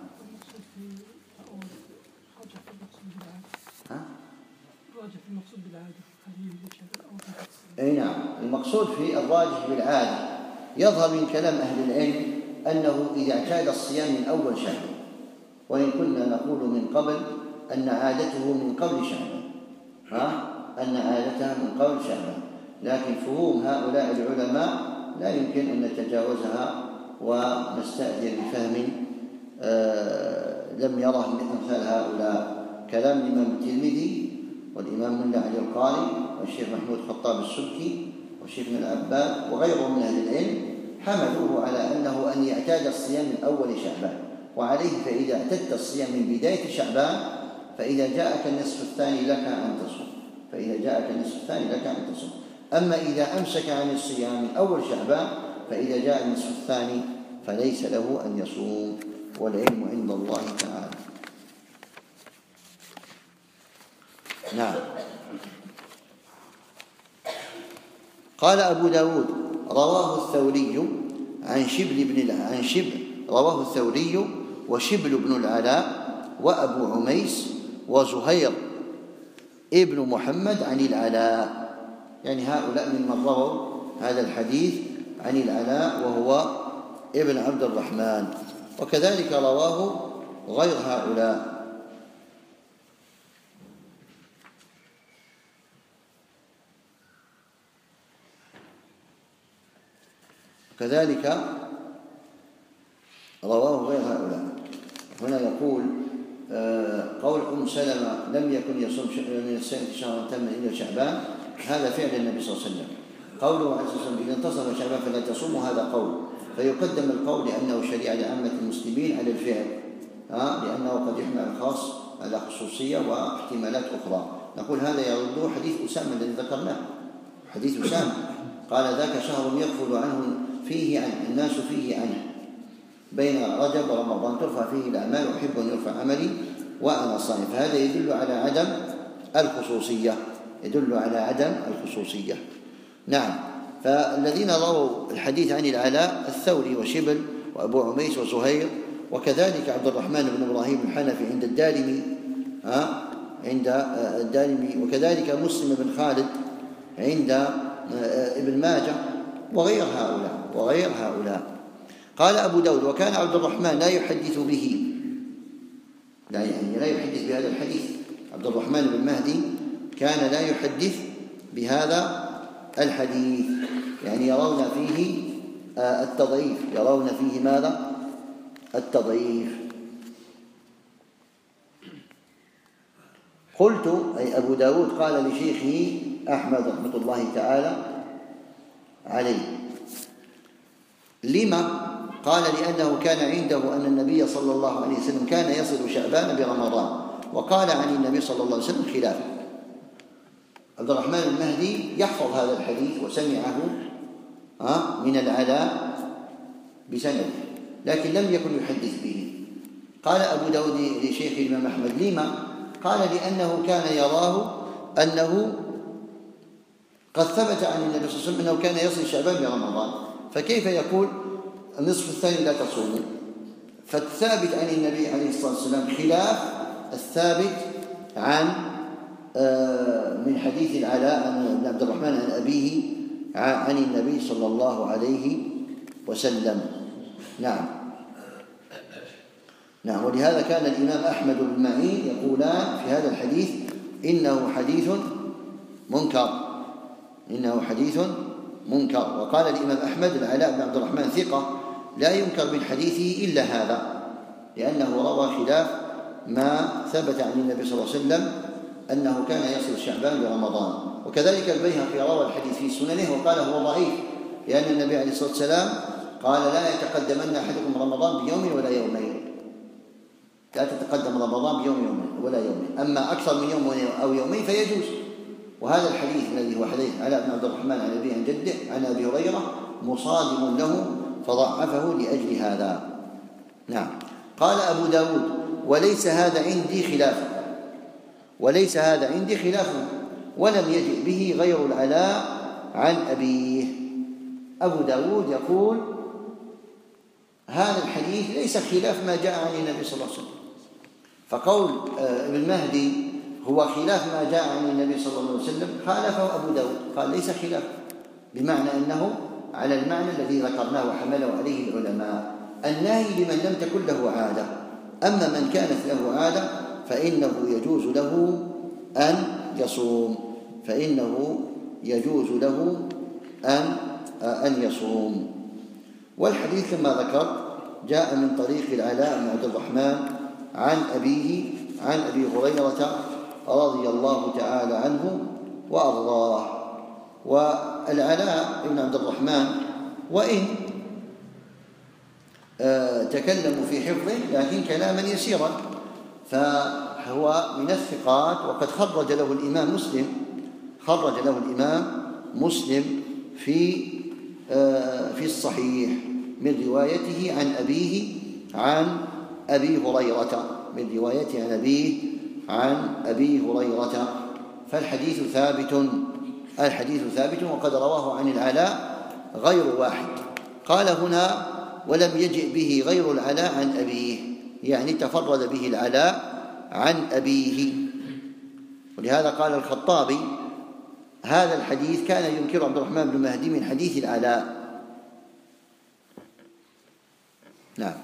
أي نعم، المقصود في الراجح بالعادة يظهر من كلام أهل العلم أنه إذا اعتاد الصيام من أول شهر، وإن كنا نقول من قبل أن عادته من قبل شعبان، ها أن عادتها من قبل شعبان، لكن فهوم هؤلاء العلماء لا يمكن أن نتجاوزها ونستأثر بفهم آه لم يره من أمثال هؤلاء. كلام الإمام الترمذي والإمام ملا علي القاري والشيخ محمود خطاب السبكي والشيخ العباد وغيرهم من أهل العلم حملوه على أنه أن يعتاد الصيام من أول شعبان، وعليه فإذا اعتدت الصيام من بداية شعبان فإذا جاءك النصف الثاني لك أن تصوم فإذا جاءك النصف الثاني لك أن تصوم. أما إذا أمسك عن الصيام من أول شعبان فإذا جاء النصف الثاني فليس له أن يصوم، والعلم عند الله تعالى. نعم. قال أبو داود: رواه الثوري عن شبل بن عن شبل رواه الثوري وشبل بن العلاء وأبو عميس وزهير ابن محمد عن العلاء، يعني هؤلاء ممن رووا هذا الحديث عن العلاء وهو ابن عبد الرحمن، وكذلك رواه غير هؤلاء. كذلك رواه غير هؤلاء. هنا يقول قول أم سلمة لم يكن يصوم من السنة شهرا تم إلا شعبان، هذا فعل النبي صلى الله عليه وسلم. قوله عليه الصلاة والسلام إذا انتصف شعبان فلا تصوموا، هذا قول، فيقدم القول لأنه شريعة لعامة المسلمين على الفعل، ها لأنه قد يحمل الخاص على خصوصية واحتمالات أخرى. نقول هذا يرد حديث أسامة الذي ذكرناه، حديث أسامة قال ذاك شهر يغفل عنه فيه عن الناس فيه عنه، بين رجب ورمضان ترفع فيه الأعمال وأحب أن يرفع عملي وأنا صائم، فهذا يدل على عدم الخصوصية، يدل على عدم الخصوصية. نعم. فالذين رووا الحديث عن العلاء الثوري وشبل وأبو عميس وزهير، وكذلك عبد الرحمن بن إبراهيم الحنفي عند الدارمي ها عند الدارمي، وكذلك مسلم بن خالد عند ابن ماجه وغير هؤلاء وغير هؤلاء. قال أبو داود وكان عبد الرحمن لا يحدث به، لا يعني لا يحدث بهذا الحديث، عبد الرحمن بن مهدي كان لا يحدث بهذا الحديث، يعني يرون فيه التضعيف، يرون فيه ماذا؟ التضعيف. قلت أي أبو داود قال لشيخه أحمد رحمة الله تعالى عليه لما؟ قال لأنه كان عنده أن النبي صلى الله عليه وسلم كان يصل شعبان برمضان، وقال عن النبي صلى الله عليه وسلم خلافه. عبد الرحمن المهدي يحفظ هذا الحديث وسمعه من العلاء بسند، لكن لم يكن يحدث به. قال أبو داود لشيخ الإمام أحمد لما؟ قال لأنه كان يراه أنه قد ثبت عن النبي صلى الله عليه وسلم أنه كان يصل شعبان برمضان، فكيف يقول النصف الثاني لا تصوموا؟ فالثابت عن النبي عليه الصلاة والسلام خلاف الثابت عن من حديث العلاء عن عبد الرحمن عن أبيه عن النبي صلى الله عليه وسلم. نعم نعم ولهذا كان الإمام أحمد بن معين يقولان في هذا الحديث إنه حديث منكر، إنه حديث منكر. وقال الإمام أحمد العلاء بن عبد الرحمن ثقة لا ينكر من حديثه إلا هذا، لأنه روى خلاف ما ثبت عن النبي صلى الله عليه وسلم أنه كان يصل شعبان برمضان. وكذلك البيهقي روى الحديث في سننه وقال هو ضعيف، لأن النبي عليه الصلاة والسلام قال لا يتقدمن أحدكم رمضان بيوم ولا يومين، لا تتقدم رمضان بيوم يومين ولا يومين، أما أكثر من يوم أو يومين فيجوز. وهذا الحديث الذي هو حديث علاء بن عبد الرحمن عن أبيه عن جده عن أبي هريرة مصادم له فضعفه لأجل هذا. نعم. قال أبو داود وليس هذا عندي خلافه، وليس هذا عندي خلافه ولم يجئ به غير العلاء عن أبيه. أبو داود يقول هذا الحديث ليس خلاف ما جاء عن النبي صلى الله عليه وسلم، فقول ابن مهدي هو خلاف ما جاء عن النبي صلى الله عليه وسلم خالفه أبو داود، قال ليس خلاف، بمعنى أنه على المعنى الذي ذكرناه وحمله عليه العلماء، النهي لمن لم تكن له عادة، أما من كانت له عادة فإنه يجوز له أن يصوم، فإنه يجوز له أن أن يصوم. والحديث كما ذكرت جاء من طريق العلاء بن عبد الرحمن عن أبيه عن أبي هريرة رضي الله تعالى عنه وأرضاه. والعلاء بن عبد الرحمن وإن تكلموا في حفظه لكن كلاما يسيرا، فهو من الثقات، وقد خرج له الإمام مسلم خرج له الإمام مسلم في في الصحيح من روايته عن أبيه عن أبي هريرة، من روايته عن أبيه عن أبي هريرة، فالحديث ثابت، الحديث ثابت وقد رواه عن العلاء غير واحد. قال هنا ولم يجئ به غير العلاء عن أبيه، يعني تفرد به العلاء عن أبيه. ولهذا قال الخطابي: هذا الحديث كان ينكر عبد الرحمن بن مهدي من حديث العلاء. نعم.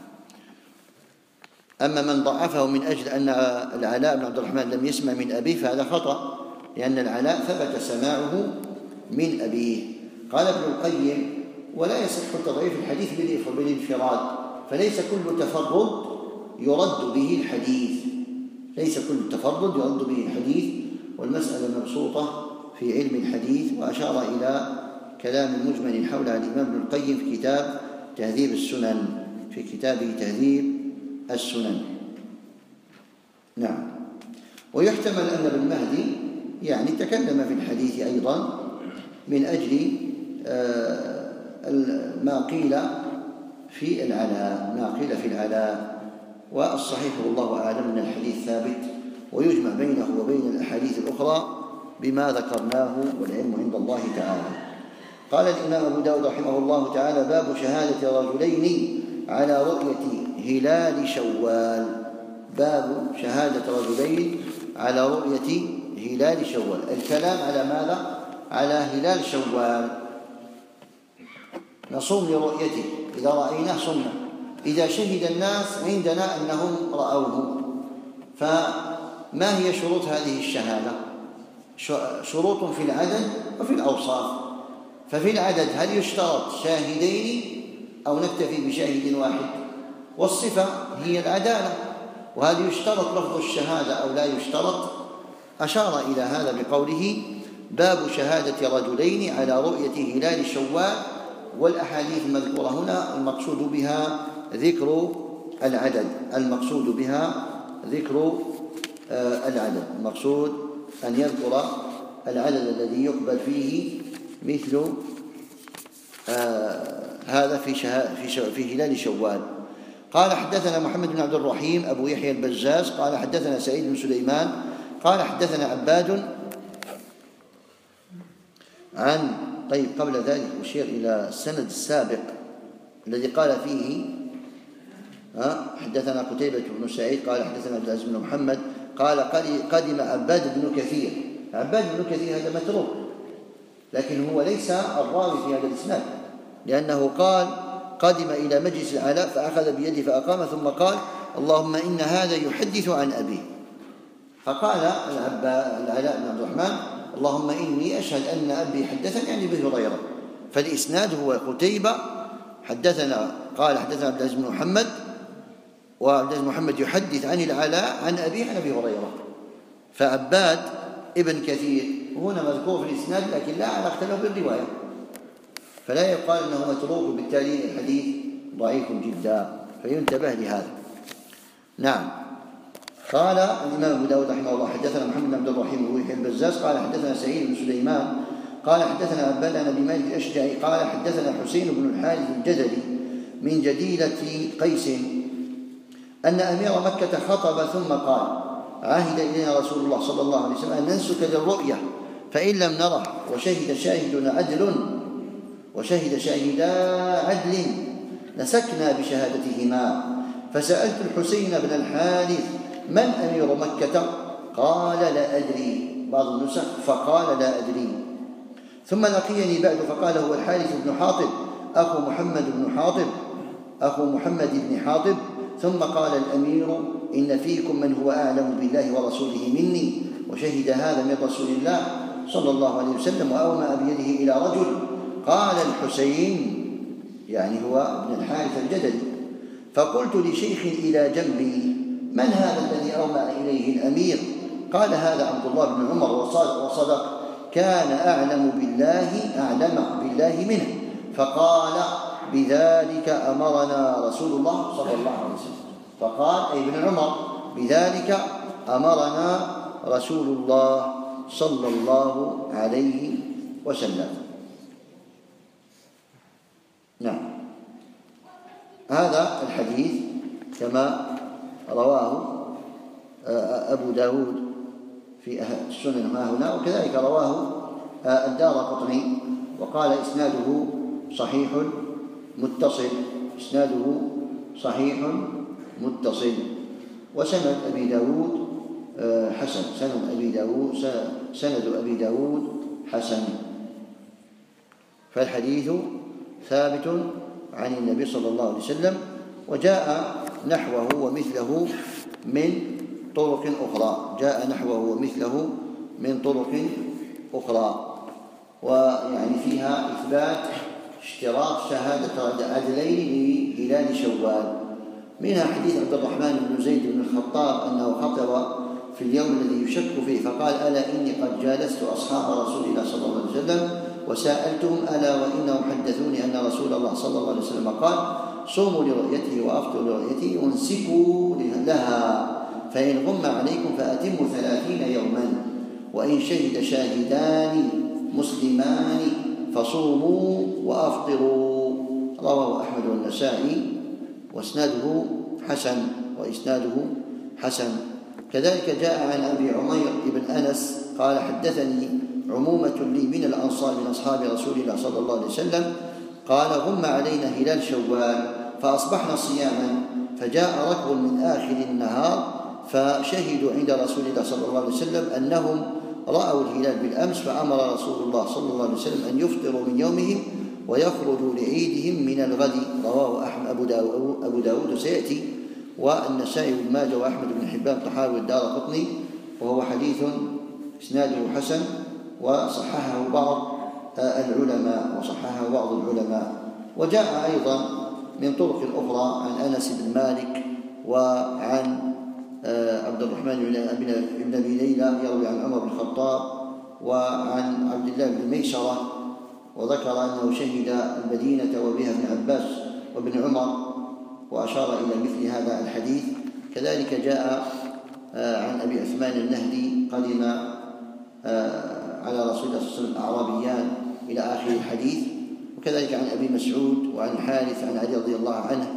أما من ضعفه من أجل أن العلاء بن عبد الرحمن لم يسمع من أبيه فهذا خطأ، لأن العلاء ثبت سماعه من أبيه. قال ابن القيم: ولا يصح تضعيف الحديث بالانفراد، فليس كل تفرد يرد به الحديث، ليس كل تفرد يرد به الحديث، والمسألة مبسوطة في علم الحديث. وأشار إلى كلام مجمل حولها الإمام ابن القيم في كتاب تهذيب السنن، في كتابه تهذيب السنن. نعم. ويحتمل أن ابن مهدي يعني تكلم في الحديث أيضا من أجل ما قيل في العلاء، ما قيل في العلاء. والصحيح والله أعلم أن الحديث ثابت، ويجمع بينه وبين الأحاديث الأخرى بما ذكرناه، والعلم عند الله تعالى. قال الإمام أبو داود رحمه الله تعالى: باب شهادة رجلين على رؤية هلال شوال. باب شهادة رجلين على رؤية هلال شوال. الكلام على ماذا؟ على هلال شوال. نصوم لرؤيته، إذا رأيناه صمنا، إذا شهد الناس عندنا أنهم رأوه. فما هي شروط هذه الشهادة؟ شروط في العدد وفي الأوصاف. ففي العدد هل يشترط شاهدين أو نكتفي بشاهد واحد؟ والصفة هي العدالة. وهل يشترط لفظ الشهادة أو لا يشترط؟ أشار إلى هذا بقوله: باب شهادة رجلين على رؤية هلال شوال. والأحاديث المذكورة هنا المقصود بها ذكر العدد، المقصود بها ذكر العدد، المقصود أن يذكر العدد الذي يقبل فيه مثل هذا في في في هلال شوال. قال: حدثنا محمد بن عبد الرحيم أبو يحيى البزاز قال: حدثنا سعيد بن سليمان قال: حدثنا عباد عن طيب قبل ذلك أشير إلى السند السابق الذي قال فيه: حدثنا قتيبة بن سعيد قال: حدثنا عبد العزيز بن محمد قال: قدم عباد بن كثير. عباد بن كثير هذا متروك، لكن هو ليس الراوي في هذا الإسناد، لأنه قال: قدم إلى مجلس العلاء فأخذ بيده فأقام، ثم قال: اللهم إن هذا يحدث عن أبيه. فقال العلاء بن عبد الرحمن: اللهم إني أشهد أن أبي حدثني عن أبي هريرة. فالإسناد هو قتيبة حدثنا قال حدثنا عبد العزيز بن محمد، وعبد العزيز بن محمد يحدث عن العلاء عن أبيه عن أبي هريرة. فعباد ابن كثير هنا مذكور في الإسناد، لكن لا علاقة له بالرواية، فلا يقال أنه متروك، وبالتالي الحديث ضعيف جدا، فينتبه لهذا. نعم. قال الإمام أبو داود رحمه الله: حدثنا محمد بن عبد الرحيم أبو يحيى البزاز قال: حدثنا سعيد بن سليمان قال: حدثنا عباد عن أبي مالك الأشجعي قال: حدثنا حسين بن الحارث الجدلي من جديلة قيس أن أمير مكة خطب ثم قال: عهد إلينا رسول الله صلى الله عليه وسلم أن ننسك للرؤيا، فإن لم نره وشهد شاهد عدل وشهد شاهدا عدل نسكنا بشهادتهما. فسألت الحسين بن الحارث: من أمير مكة؟ قال: لا أدري. بعض النسخ فقال: لا أدري. ثم لقيني بعد فقال: هو الحارث بن حاطب أخو محمد بن حاطب أخو محمد بن حاطب. ثم قال الأمير: إن فيكم من هو أعلم بالله ورسوله مني، وشهد هذا من رسول الله صلى الله عليه وسلم، وأومأ بيده إلى رجل. قال الحسين يعني هو ابن الحارث الجدلي: فقلت لشيخ إلى جنبي: من هذا الذي أومأ إليه الأمير؟ قال: هذا عبد الله بن عمر، وصدق، كان أعلم بالله أعلم بالله منه. فقال: بذلك أمرنا رسول الله صلى الله عليه وسلم. فقال أي ابن عمر: بذلك أمرنا رسول الله صلى الله عليه وسلم. نعم. هذا الحديث كما رواه أبو داود في السنن ما هنا، وكذلك رواه الدارقطني، وقال إسناده صحيح متصل، إسناده صحيح متصل. وسند أبي داود حسن. سند أبي داود سند أبي داود حسن. فالحديث ثابت عن النبي صلى الله عليه وسلم، وجاء نحوه ومثله من طرق أخرى جاء نحوه ومثله من طرق أخرى ويعني فيها إثبات اشتراط شهادة عدلين لهلال شوال. منها حديث عبد الرحمن بن زيد بن الخطاب أنه خطب في اليوم الذي يشك فيه فقال: ألا إني قد جالست أصحاب رسول الله صلى الله عليه وسلم وسألتهم ألا وإنهم حدثوني أن رسول الله صلى الله عليه وسلم قال: صوموا لرؤيته وأفطروا لرؤيته وانسكوا لها، فإن غم عليكم فأتموا ثلاثين يوما، وإن شهد شاهدان مسلمان فصوموا وأفطروا. رواه أحمد والنسائي وإسناده حسن وإسناده حسن. كذلك جاء عن أبي عمير بن أنس قال: حدثني عمومة لي من الأنصار من أصحاب رسول الله صلى الله عليه وسلم قال: غم علينا هلال شوال فأصبحنا صياما، فجاء ركب من آخر النهار فشهدوا عند رسول الله صلى الله عليه وسلم أنهم رأوا الهلال بالأمس، فأمر رسول الله صلى الله عليه وسلم أن يفطروا من يومهم ويخرجوا لعيدهم من الغد. رواه أحمد أبو داود, أبو داود سيأتي، والنسائي بن ماجه وأحمد بن حبان الطحاوي والدارقطني، وهو حديث إسناده حسن وصححه بعض العلماء وصححه بعض العلماء. وجاء أيضا من طرق أخرى عن أنس بن مالك وعن عبد الرحمن بن أبي ليلى يروي عن عمر بن الخطاب وعن عبد الله بن ميسرة، وذكر أنه شهد المدينة وبها ابن عباس وابن عمر، وأشار إلى مثل هذا الحديث. كذلك جاء عن أبي عثمان النهدي قدم على رسول الله صلى الله عليه وسلم أعرابيان إلى آخر الحديث. وكذلك عن أبي مسعود وعن حارث عن علي رضي الله عنه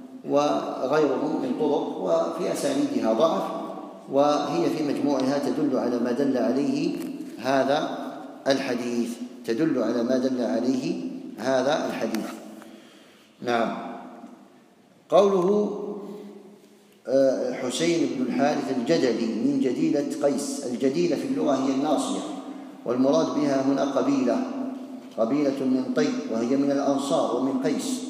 وغيرهم من طرق، وفي أسانيدها ضعف، وهي في مجموعها تدل على ما دل عليه هذا الحديث تدل على ما دل عليه هذا الحديث. نعم. قوله حسين بن الحارث الجدلي من جديلة قيس. الجديلة في اللغة هي الناصية، والمراد بها هنا قبيلة قبيلة من طي، وهي من الأنصار ومن قيس.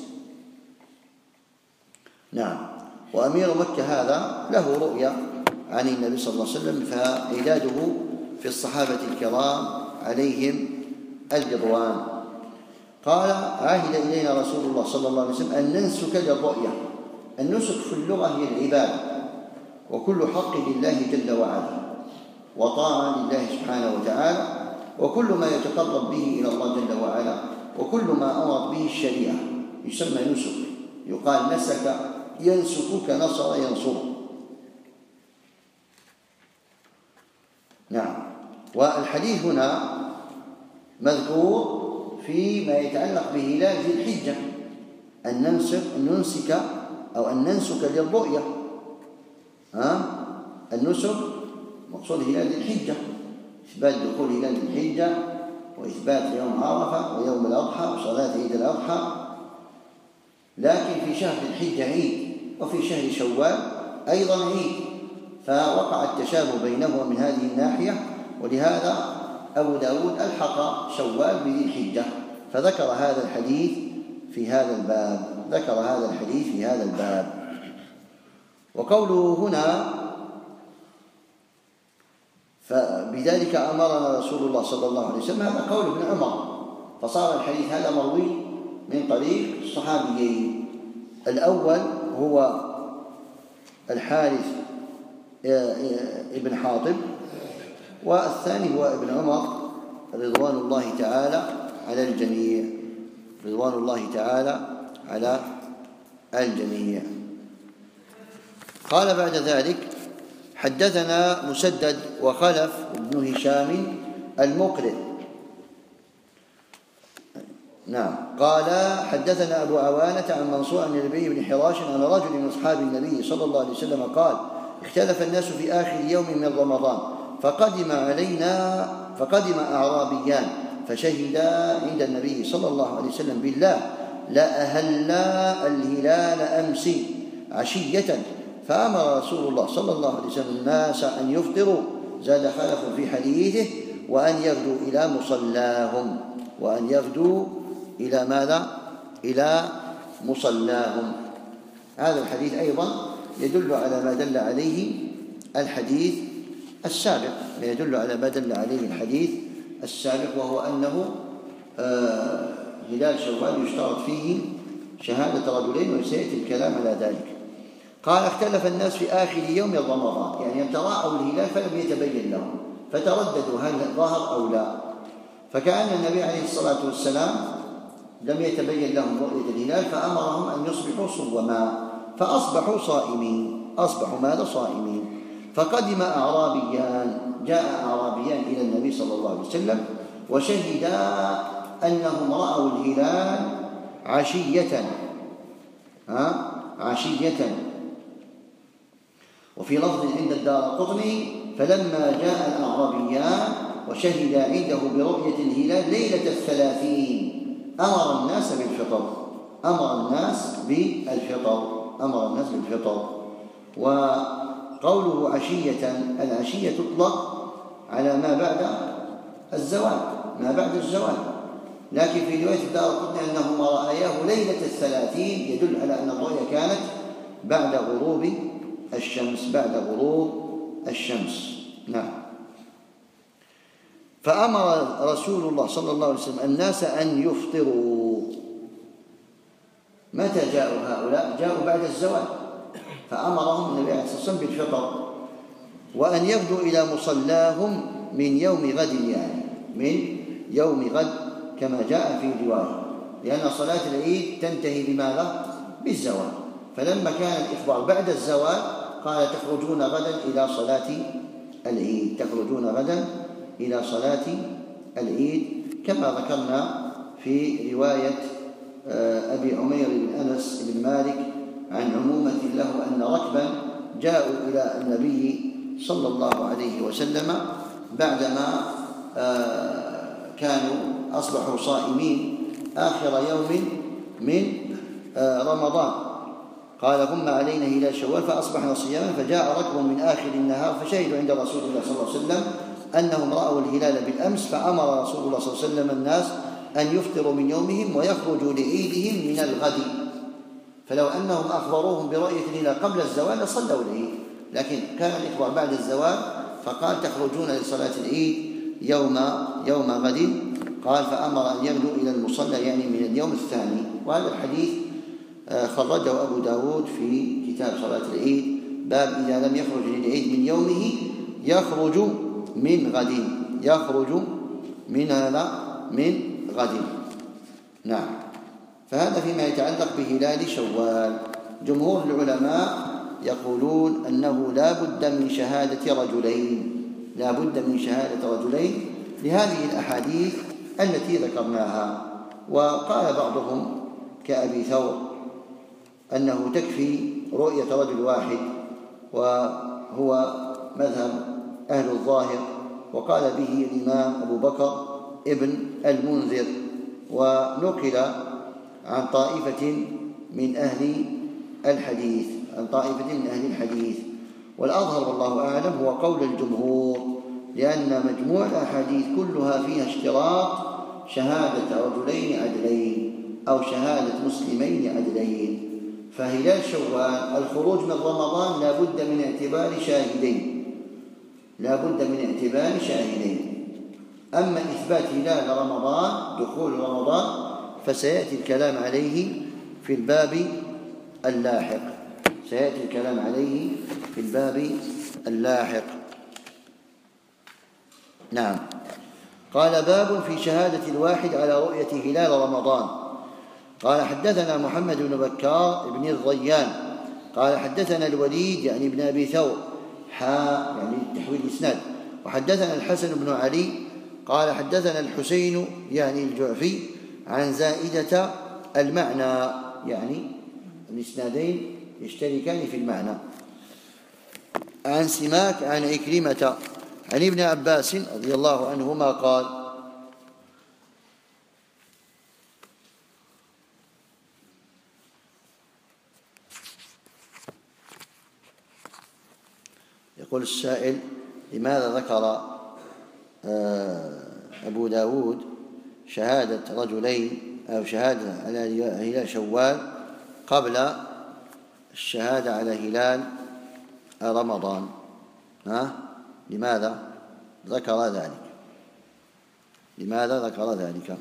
نعم. وأمير مكة هذا له رؤيا عن النبي صلى الله عليه وسلم، فعداده في الصحابة الكرام عليهم الرضوان. قال: عاهد إلينا رسول الله صلى الله عليه وسلم أن ننسك للرؤيا. النسك في اللغة هي العبادة، وكل حق لله جل وعلا، وطاعة لله سبحانه وتعالى، وكل ما يتقرب به إلى الله جل وعلا، وكل ما أمرت به الشريعة يسمى نسك. يقال نسك ينسك كنصر ينصر. نعم. والحديث هنا مذكور فيما يتعلق بهلال ذي الحجة، أن ننسك, ننسك أو أن ننسك للرؤية. ها؟ النسك مقصود هلال ذي الحجة، إثبات دخول هلال ذي الحجة، وإثبات يوم عرفة ويوم الأضحى وصلاة عيد الأضحى. لكن في شهر الحجة عيد، وفي شهر شوال أيضا عيد، فوقع التشابه بينهما من هذه الناحية. ولهذا أبو داود ألحق شوال بذي الحجة، فذكر هذا الحديث في هذا الباب ذكر هذا الحديث في هذا الباب. وقوله هنا: فبذلك أمرنا رسول الله صلى الله عليه وسلم، هذا قول ابن عمر، فصار الحديث هذا مروي من طريق الصحابيين. الأول هو الحارث ابن حاطب، والثاني هو ابن عمر رضوان الله تعالى على الجميع رضوان الله تعالى على الجميع. قال بعد ذلك: حدثنا مسدد وخلف بن هشام المقرئ. نعم. قال: حدثنا أبو عوانة عن منصور عن ربيع بن حراش عن رجل من أصحاب النبي صلى الله عليه وسلم قال: اختلف الناس في آخر يوم من رمضان، فقدم علينا فقدم أعرابيان فشهدا عند النبي صلى الله عليه وسلم بالله لا أهلا الهلال أمس عشية فأمر رسول الله صلى الله عليه وسلم الناس أن يفطروا، زاد خلف في حديثه، وأن يغدوا إلى مصلاهم، وأن يغدوا إلى ماذا؟ إلى مصلاهم. هذا الحديث أيضا يدل على ما دل عليه الحديث السابق، يدل على ما دل عليه الحديث السابق، وهو أنه آه هلال شوال يشترط فيه شهادة رجلين، وسيأتي الكلام على ذلك. قال: اختلف الناس في آخر يوم رمضان، يعني تراءوا الهلال فلم يتبين لهم، فترددوا هل ظهر أو لا، فكأن النبي عليه الصلاة والسلام لم يتبين لهم رؤية الهلال، فأمرهم أن يصبحوا صوما، فأصبحوا صائمين، أصبحوا ماذا؟ صائمين. فقدم أعرابيان، جاء أعرابيان إلى النبي صلى الله عليه وسلم وشهدا أنهم رأوا الهلال عشية، ها؟ عشية. وفي لفظ عند الدارقطني: فلما جاء الأعرابيان وشهد عنده برؤية الهلال ليلة الثلاثين أمر الناس بالفطر، أمر الناس بالفطر، أمر الناس بالفطر. وقوله عشية، العشية تطلق على ما بعد الزوال، ما بعد الزوال، لكن في رواية الدارقطني أنهما رأياه ليلة الثلاثين، يدل على أن الرؤيا كانت بعد غروب الشمس، بعد غروب الشمس. نعم. فأمر رسول الله صلى الله عليه وسلم الناس أن يفطروا. متى جاءوا هؤلاء؟ جاءوا بعد الزوال، فأمرهم النبي عليه الصلاة والسلام بالفطر، وأن يغدوا إلى مصلاهم من يوم غد، يعني من يوم غد كما جاء في رواية، لأن صلاة العيد تنتهي بماذا؟ بالزوال، فلما كان الإخبار بعد الزوال قال: تخرجون غدا إلى صلاة العيد، تخرجون غدا إلى صلاة العيد، كما ذكرنا في رواية أبي عمير بن أنس بن مالك عن عمومة له أن ركبا جاءوا إلى النبي صلى الله عليه وسلم بعدما كانوا أصبحوا صائمين آخر يوم من رمضان، قال: غم علينا هلال شوال فأصبحنا صياما، فجاء ركب من آخر النهار فشهدوا عند رسول الله صلى الله عليه وسلم أنهم رأوا الهلال بالأمس، فأمر رسول الله صلى الله عليه وسلم الناس أن يفطروا من يومهم ويخرجوا لعيدهم من الغد. فلو أنهم أخبروهم برؤية الهلال قبل الزوال لصلوا العيد، لكن كان الإخبار بعد الزوال، فقال: تخرجون لصلاة العيد يوم يوم غد. قال: فأمر أن يغدوا إلى المصلى، يعني من اليوم الثاني. وهذا الحديث خرجه أبو داود في كتاب صلاة العيد، باب إذا لم يخرج للعيد من يومه يخرج من غد، يخرج من هذا من غد. نعم. فهذا فيما يتعلق بهلال شوال. جمهور العلماء يقولون أنه لا بد من شهادة رجلين، لا بد من شهادة رجلين لهذه الأحاديث التي ذكرناها. وقال بعضهم كأبي ثور أنه تكفي رؤية رجل واحد، وهو مذهب أهل الظاهر، وقال به الإمام أبو بكر ابن المنذر، ونقل عن طائفة من أهل الحديث، عن طائفة من أهل الحديث. والأظهر والله أعلم هو قول الجمهور، لأن مجموع الأحاديث كلها فيها اشتراط شهادة رجلين عدلين أو شهادة مسلمين عدلين. فهلال شوال الخروج من رمضان لا بد من اعتبار شاهدين، لا بد من اعتبار شاهدين. أما إثبات هلال رمضان، دخول رمضان، فسيأتي الكلام عليه في الباب اللاحق، سيأتي الكلام عليه في الباب اللاحق. نعم. قال: باب في شهادة الواحد على رؤية هلال رمضان. قال: حدثنا محمد بن بكار بن الضيان قال: حدثنا الوليد يعني ابن أبي ثور حاء يعني تحويل الإسناد، وحدثنا الحسن بن علي قال: حدثنا الحسين يعني الجعفي عن زائدة المعنى، يعني الإسنادين يشتركان في المعنى، عن سماك عن عكرمة عن ابن عباس رضي الله عنهما قال: يقول السائل: لماذا ذكر أبو داود شهادة رجلين أو شهادة على هلال شوال قبل الشهادة على هلال رمضان؟ ها؟ لماذا ذكر ذلك؟ لماذا ذكر ذلك؟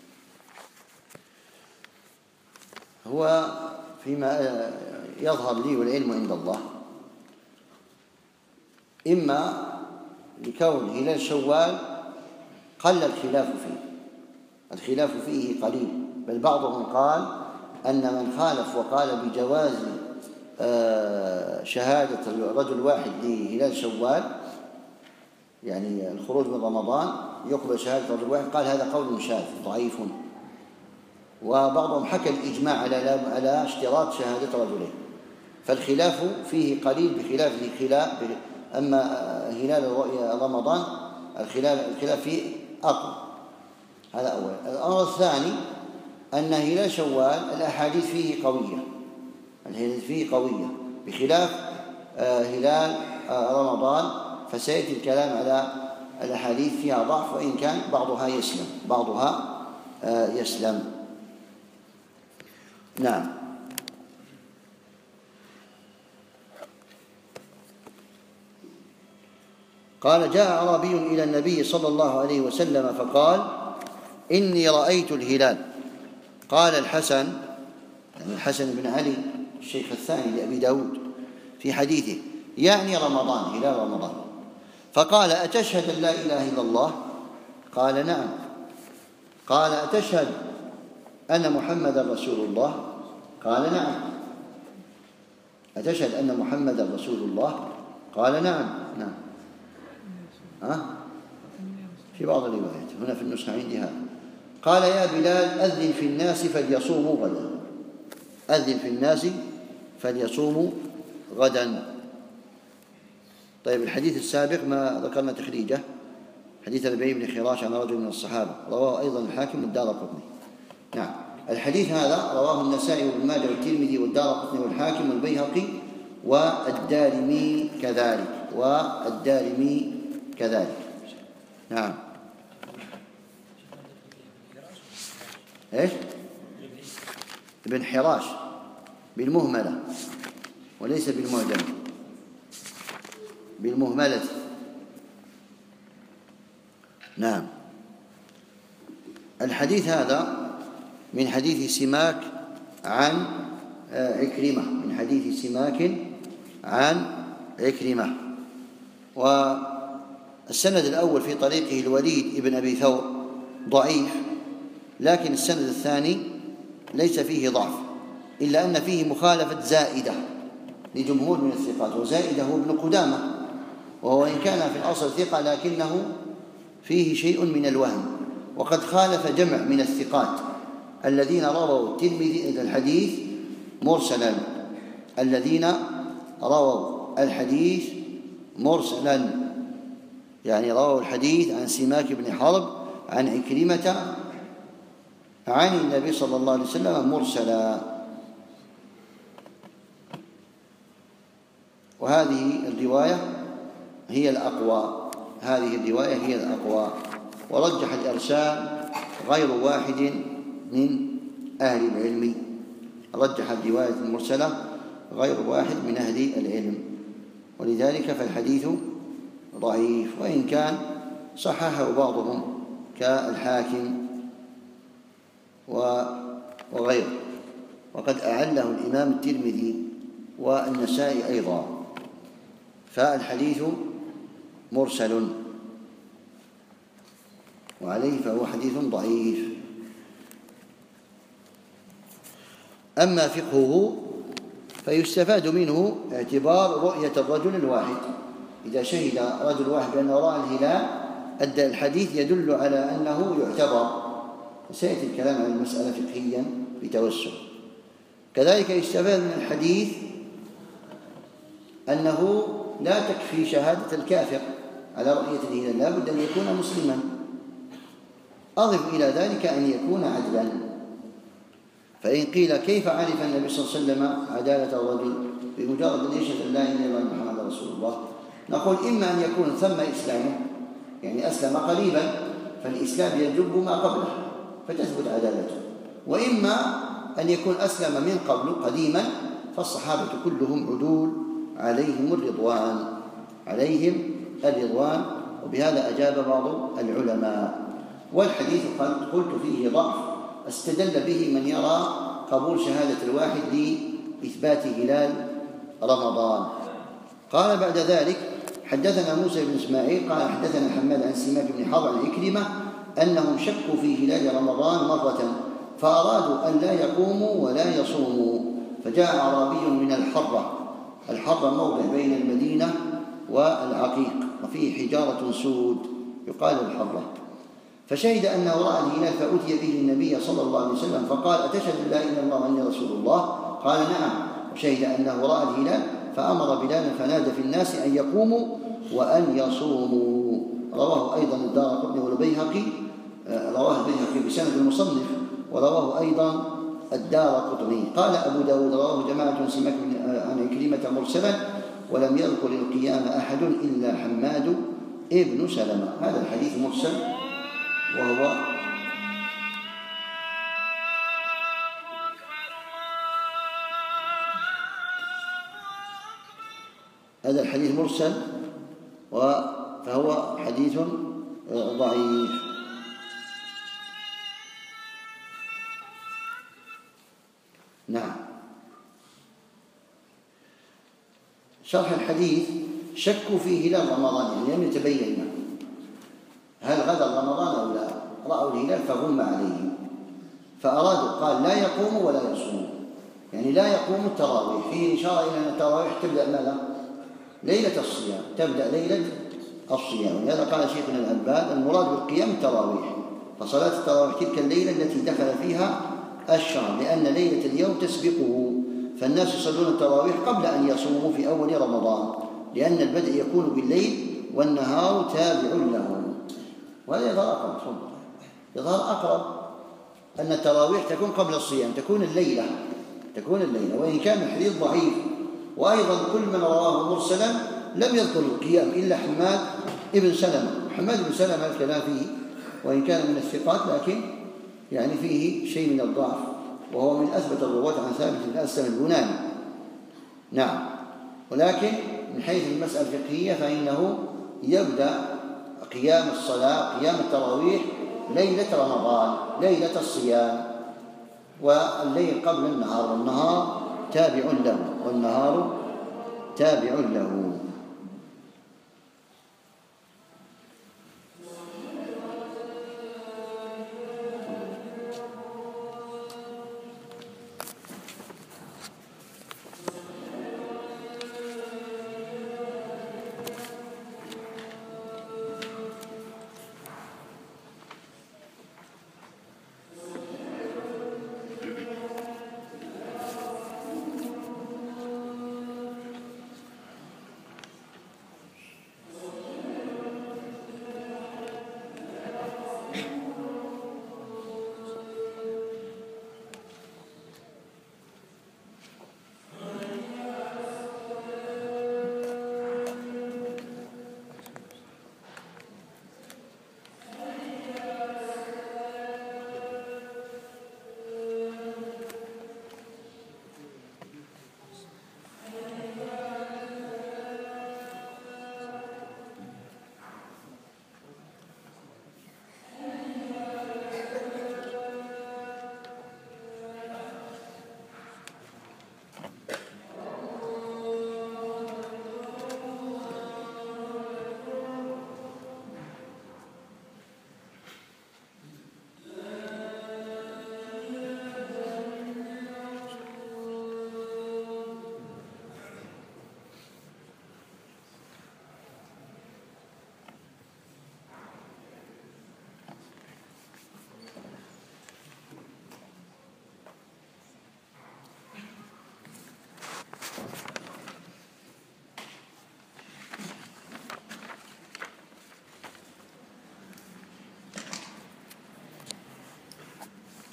هو فيما يظهر لي والعلم عند الله، إما لكون هلال شوال قل الخلاف فيه، الخلاف فيه قليل، بل بعضهم قال أن من خالف وقال بجواز شهادة رجل واحد لهلال شوال، يعني الخروج من رمضان يقبل شهادة رجل واحد، قال هذا قول شاذ ضعيف. وبعضهم حكى الإجماع على على اشتراط شهادة رجلين، فالخلاف فيه قليل بخلاف خلاف. أما هلال رمضان الخلاف الخلاف فيه أقوى. هذا أول. الأمر الثاني أن هلال شوال الأحاديث فيه قوية، الحديث فيه قوية بخلاف هلال رمضان، فسيأتي الكلام على الأحاديث فيها ضعف، وإن كان بعضها يسلم بعضها يسلم. نعم. قال: جاء أعرابي إلى النبي صلى الله عليه وسلم فقال: إني رأيت الهلال. قال الحسن، يعني الحسن بن علي الشيخ الثاني لأبي داود في حديثه، يعني رمضان، هلال رمضان. فقال: أتشهد أن لا إله إلا الله؟ قال: نعم. قال: أتشهد أن محمدا رسول الله؟ قال: نعم. أتشهد أن محمدا رسول الله؟ قال: نعم. نعم. ها؟ في بعض الروايات، هنا في النسخة عندي هذا. قال: يا بلال أذن في الناس فليصوموا غدا، أذن في الناس فليصوموا غدا. طيب، الحديث السابق ما ذكرنا تخريجه، حديث ربيع بن خراش عن رجل من الصحابة، رواه أيضا الحاكم والدارقطني. نعم. الحديث هذا رواه النسائي وابن ماجه والترمذي والدارقطني والحاكم والبيهقي والدارمي كذلك والدارمي كذلك. نعم. ايش؟ ابن حراش بالمهملة وليس بالمعجم، بالمهملة. نعم. الحديث هذا من حديث سماك عن عكرمة، من حديث سماك عن عكرمة. والسند الأول في طريقه الوليد ابن أبي ثور ضعيف، لكن السند الثاني ليس فيه ضعف، إلا أن فيه مخالفة زائدة لجمهور من الثقات، وزائدة هو ابن قدامة، وهو إن كان في الأصل ثقة لكنه فيه شيء من الوهم، وقد خالف جمع من الثقات الذين رووا الترمذي الحديث مرسلا، الذين رووا الحديث مرسلا، يعني رووا الحديث عن سماك بن حرب عن عكرمة عن النبي صلى الله عليه وسلم مرسلا. وهذه الرواية هي الأقوى، هذه الرواية هي الأقوى. ورجح الإرسال غير واحد من أهل العلم، رجح الرواية المرسلة غير واحد من أهل العلم، ولذلك فالحديث ضعيف، وإن كان صححه بعضهم كالحاكم وغيره، وقد أعله الإمام الترمذي والنسائي أيضا، فالحديث مرسل، وعليه فهو حديث ضعيف. أما فقهه فيستفاد منه اعتبار رؤية الرجل الواحد، إذا شهد رجل واحد بأنه رأى الهلال أدى الحديث يدل على أنه يعتبر، وسيأتي الكلام عن المسألة فقهيا بتوسع. كذلك يستفاد من الحديث أنه لا تكفي شهادة الكافر على رؤية الهلال، لا بد أن يكون مسلما، أضف إلى ذلك أن يكون عدلا. فإن قيل كيف عرف النبي صلى الله عليه وسلم عدالة الرجل؟ بمجرد أن يشهد أن لا إله إلا الله محمد رسول الله، نقول إما أن يكون ثم إسلامه، يعني أسلم قريبا فالإسلام يجب ما قبله فتثبت عدالته، وإما أن يكون أسلم من قبل قديما فالصحابة كلهم عدول عليهم الرضوان عليهم الرضوان وبهذا أجاب بعض العلماء. والحديث قلت فيه ضعف استدل به من يرى قبول شهادة الواحد لإثبات هلال رمضان. قال بعد ذلك حدثنا موسى بن إسماعيل قال حدثنا حماد عن سماك بن حرب عن عكرمة أنهم شكوا في هلال رمضان مرة فأرادوا أن لا يقوموا ولا يصوموا، فجاء أعرابي من الحرة، الحرة موضع بين المدينة والعقيق وفيه حجارة سود يقال الحرة، فشهد أنه رأى الهلال فأتي به النبي صلى الله عليه وسلم فقال أتشهد لا إله إلا الله وأني رسول الله؟ قال نعم، وشهد أنه رأى الهلال فأمر بلالا فنادى في الناس أن يقوموا وأن يصوموا. رواه أيضا الدارقطني والبيهقي، رواه البيهقي بسند المصنف ورواه أيضا الدارقطني. قال أبو داود رواه جماعة سماك عن عكرمة مرسلا ولم يذكر القيام أحد إلا حماد ابن سلمة. هذا الحديث مرسل وهو هذا الحديث مرسل فهو حديث ضعيف. نعم. شرح الحديث شكوا في هلال رمضان يعني لم يتبين هل غدا رمضان أو لا، رأوا الهلال فغم عليهم فأرادوا قال لا يقوموا ولا يصوموا، يعني لا يقوموا التراويح، فيه إشارة إلى أن التراويح تبدأ ماذا؟ ليلة الصيام، تبدأ ليلة الصيام. ولهذا قال شيخنا الألباني المراد بالقيام التراويح، فصلاة التراويح تلك الليلة التي دخل فيها الشهر، لأن ليلة اليوم تسبقه، فالناس يصلون التراويح قبل أن يصوموا في أول رمضان، لأن البدء يكون بالليل والنهار تابع له. وهذا يظهر أقرب يظهر أقرب أن التراويح تكون قبل الصيام، تكون الليلة تكون الليلة وإن كان الحديث ضعيف. وأيضا كل من رواه مرسلا لم يذكر القيام إلا حماد ابن سلمة. حماد بن سلمة الكلام فيه وإن كان من الثقات لكن يعني فيه شيء من الضعف، وهو من أثبت الرواة عن ثابت بن أسلم البناني. نعم. ولكن من حيث المسألة الفقهية فإنه يبدأ قيام الصلاة قيام التراويح ليلة رمضان ليلة الصيام، والليل قبل النهار والنهار تابع له والنهار تابع له.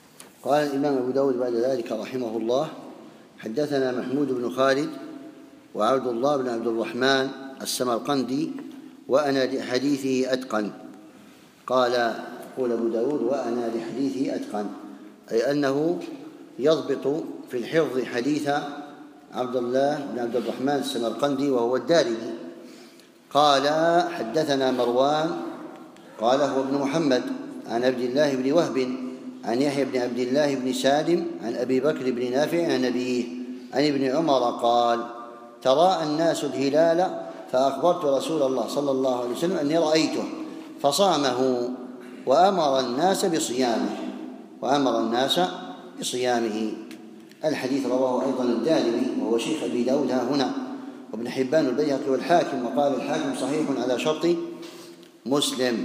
قال الإمام أبو داود بعد ذلك رحمه الله حدثنا محمود بن خالد وعبد الله بن عبد الرحمن السمرقندي وأنا لحديثه أتقن. قال يقول أبو داود وأنا لحديثه أتقن، أي أنه يضبط في الحفظ حديث عبد الله بن عبد الرحمن السمرقندي وهو الدارمي. قال حدثنا مروان قال هو ابن محمد عن عبد الله بن وهب عن يحيى بن عبد الله بن سالم عن أبي بكر بن نافع عن أبيه عن ابن عمر قال تراءى الناس الهلال فأخبرت رسول الله صلى الله عليه وسلم أني رأيته فصامه وأمر الناس بصيامه وأمر الناس بصيامه. الحديث رواه أيضا الدارمي وهو شيخ أبي داود ها هنا، وابن حبان البيهقي والحاكم، وقال الحاكم صحيح على شرط مسلم،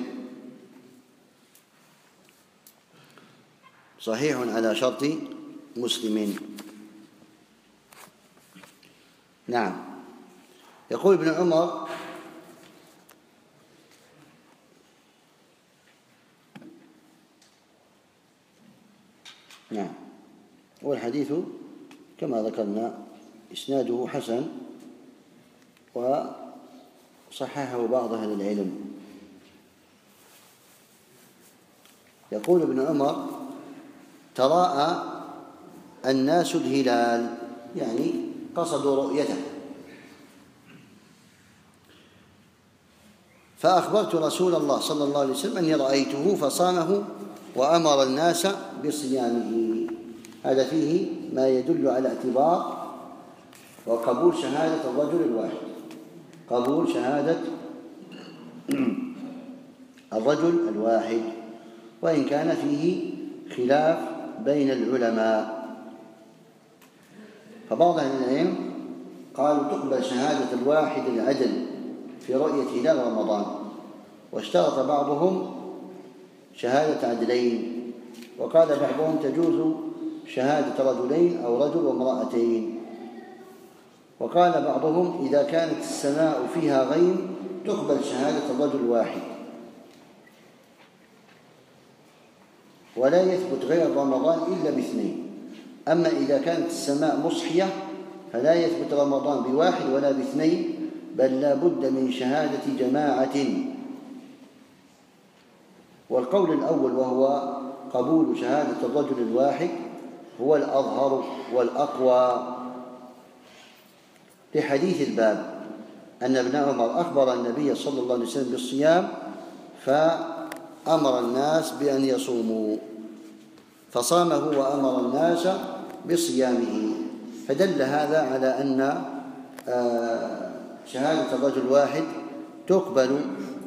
صحيح على شرط مسلم. نعم. يقول ابن عمر نعم والحديث كما ذكرنا إسناده حسن وصححه بعض أهل العلم. يقول ابن عمر تراءى الناس الهلال، يعني قصدوا رؤيته، فأخبرت رسول الله صلى الله عليه وسلم أني رأيته فصامه وأمر الناس بصيامه. هذا فيه ما يدل على اعتبار وقبول شهادة الرجل الواحد، قبول شهادة الرجل الواحد، وإن كان فيه خلاف بين العلماء. فبعض أهل العلم قالوا تقبل شهادة الواحد العدل في رؤية هلال رمضان، واشترط بعضهم شهادة عدلين، وقال بعضهم تجوز شهادة رجلين أو رجل وامرأتين، وقال بعضهم إذا كانت السماء فيها غيم تقبل شهادة الرجل الواحد، ولا يثبت غير رمضان إلا باثنين. أما إذا كانت السماء مصحية فلا يثبت رمضان بواحد ولا باثنين، بل لا بد من شهادة جماعة. والقول الأول وهو قبول شهادة الرجل الواحد هو الأظهر والأقوى، لحديث الباب أن ابن عمر أخبر النبي صلى الله عليه وسلم بالصيام فأمر الناس بأن يصوموا، فصامه وأمر الناس بصيامه، فدل هذا على أن شهادة الرجل الواحد تقبل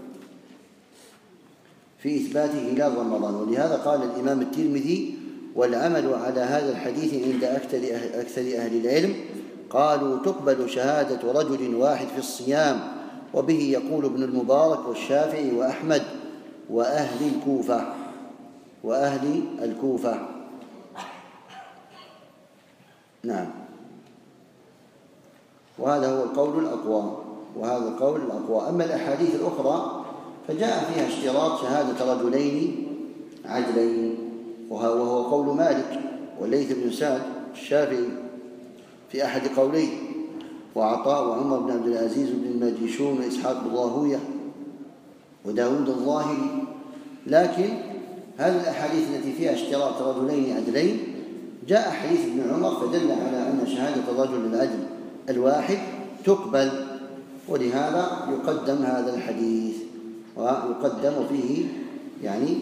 في إثبات هلال رمضان. ولهذا قال الإمام الترمذي والعمل على هذا الحديث عند أكثر أهل العلم، قالوا تقبل شهادة رجل واحد في الصيام، وبه يقول ابن المبارك والشافعي وأحمد وأهل الكوفة وأهل الكوفة نعم. وهذا هو القول الأقوى، وهذا القول الأقوى. أما الأحاديث الأخرى فجاء فيها اشتراط شهادة رجلين عدلين، وهو قول مالك والليث بن سعد الشافعي في أحد قوليه، وعطاء وعمر بن عبد العزيز بن الماجشون وإسحاق بن راهويه وداود الظاهري. لكن هذه الأحاديث التي فيها اشتراط رجلين عدلين جاء حديث ابن عمر فدل على أن شهادة الرجل العدل الواحد تقبل، ولهذا يقدم هذا الحديث ويقدم فيه يعني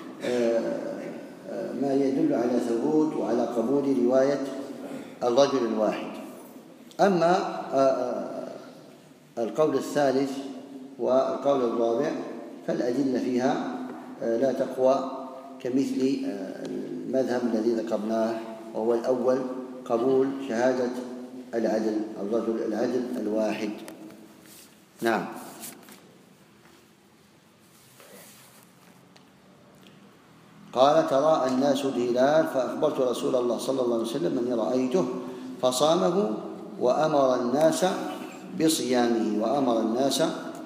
ما يدل على ثبوت وعلى قبول رواية الرجل الواحد. أما القول الثالث والقول الرابع فالأدلة فيها لا تقوى كمثل المذهب الذي ذكرناه، وهو الأول قبول شهادة العدل الرجل العدل الواحد. نعم. قال تراءى الناس الهلال فأخبرت رسول الله صلى الله عليه وسلم أني رأيته فصامه وأمر الناس بصيامه وأمر الناس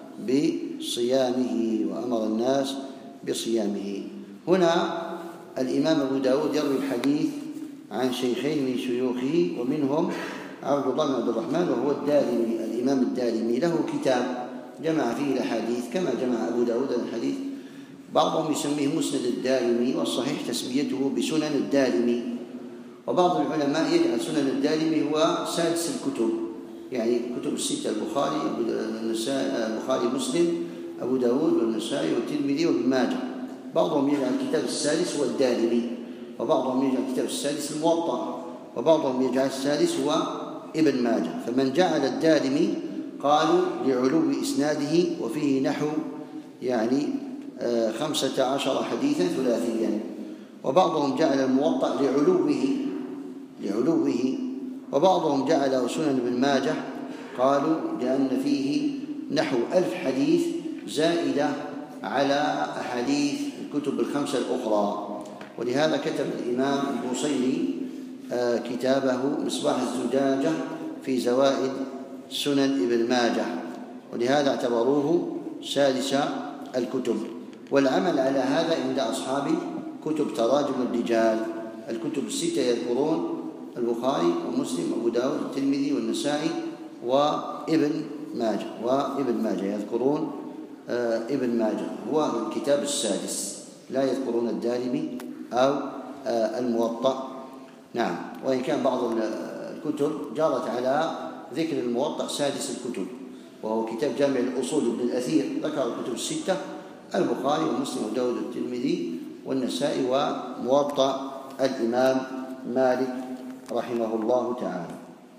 بصيامه وأمر الناس بصيامه. هنا الإمام أبو داود يروي الحديث عن شيخين من شيوخه، ومنهم عبد الله بن عبد الرحمن، وهو الدارمي، الإمام الدارمي، له كتاب جمع فيه الأحاديث كما جمع أبو داود الحديث. بعضهم يسميه مسند الدارمي، والصحيح تسميته بسنن الدارمي. وبعض العلماء يجعل سنن الدارمي هو سادس الكتب، يعني كتب الستة: البخاري، البخاري مسلم، أبو داود، والنسائي، والترمذي، وابن ماجه. بعضهم يجعل الكتاب السادس هو الدارمي، وبعضهم يجعل الكتاب السادس الموطأ، وبعضهم يجعل السادس هو ابن ماجه. فمن جعل الدارمي قالوا لعلو إسناده، وفيه نحو يعني خمسة عشر حديثا ثلاثيا. وبعضهم جعل الموطأ لعلوه لعلوه وبعضهم جعله سنن ابن ماجه، قالوا لأن فيه نحو ألف حديث زائدة على أحاديث الكتب الخمسة الأخرى. ولهذا كتب الإمام البوصيري كتابه مصباح الزجاجة في زوائد سنن ابن ماجه، ولهذا اعتبروه سادس الكتب. والعمل على هذا عند أصحاب كتب تراجم الرجال. الكتب الستة يذكرون البخاري ومسلم وأبو داود والترمذي والنسائي وابن ماجه وابن ماجه يذكرون آه ابن ماجه هو الكتاب السادس، لا يذكرون الدارمي أو آه الموطأ. نعم، وإن كان بعض الكتب جرت على ذكر الموطأ سادس الكتب، وهو كتاب جامع الأصول ابن الأثير، ذكر الكتب الستة: البخاري ومسلم وداود والترمذي والنسائي وموطأ الإمام مالك رحمه الله تعالى.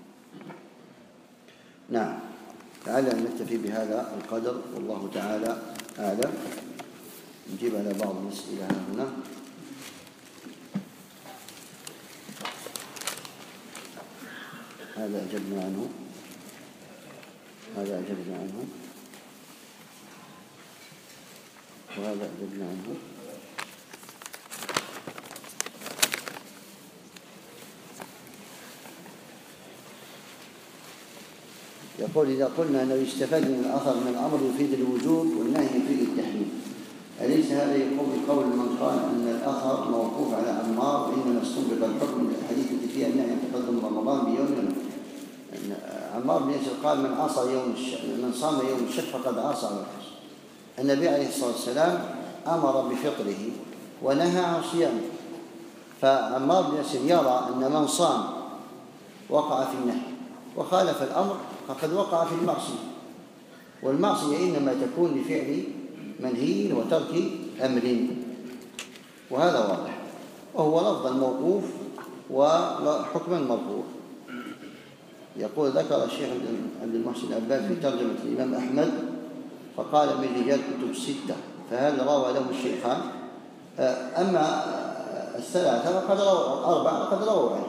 نعم، لعلنا نكتفي بهذا القدر، والله تعالى أعلم. نجيب على بعض الأسئلة هنا. هذا أجبنا عنه هذا أجبنا عنه وهذا أجبنا عنه. يقول: إذا قلنا أنه يستفاد من الأثر من الأمر يفيد الوجوب والنهي يفيد التحريم، أليس هذا يقول بقول من قال أن الأثر موقوف على عمار وإنما استنبط الحكم من الحديث التي فيها النهي عن تقدم رمضان بيوم؟ عمار بن ياسر قال: من عصى يوم الشك من صام يوم الشك فقد عصى الرسول. النبي عليه الصلاة والسلام أمر بفطره ونهى عن صيامه، فعمار بن ياسر يرى أن من صام وقع في النهي وخالف الأمر فقد وقع في المعصية، والمعصية إنما تكون لفعل منهي وترك أمر، وهذا واضح، وهو لفظ الموقوف وحكما مرفوع. يقول: ذكر الشيخ عبد المحسن العباد في ترجمة الإمام أحمد فقال: من رجال كتب الستة، فهل روى له الشيخان؟ أما الثلاثة فقد رووا، أربعة فقد رووا عنه.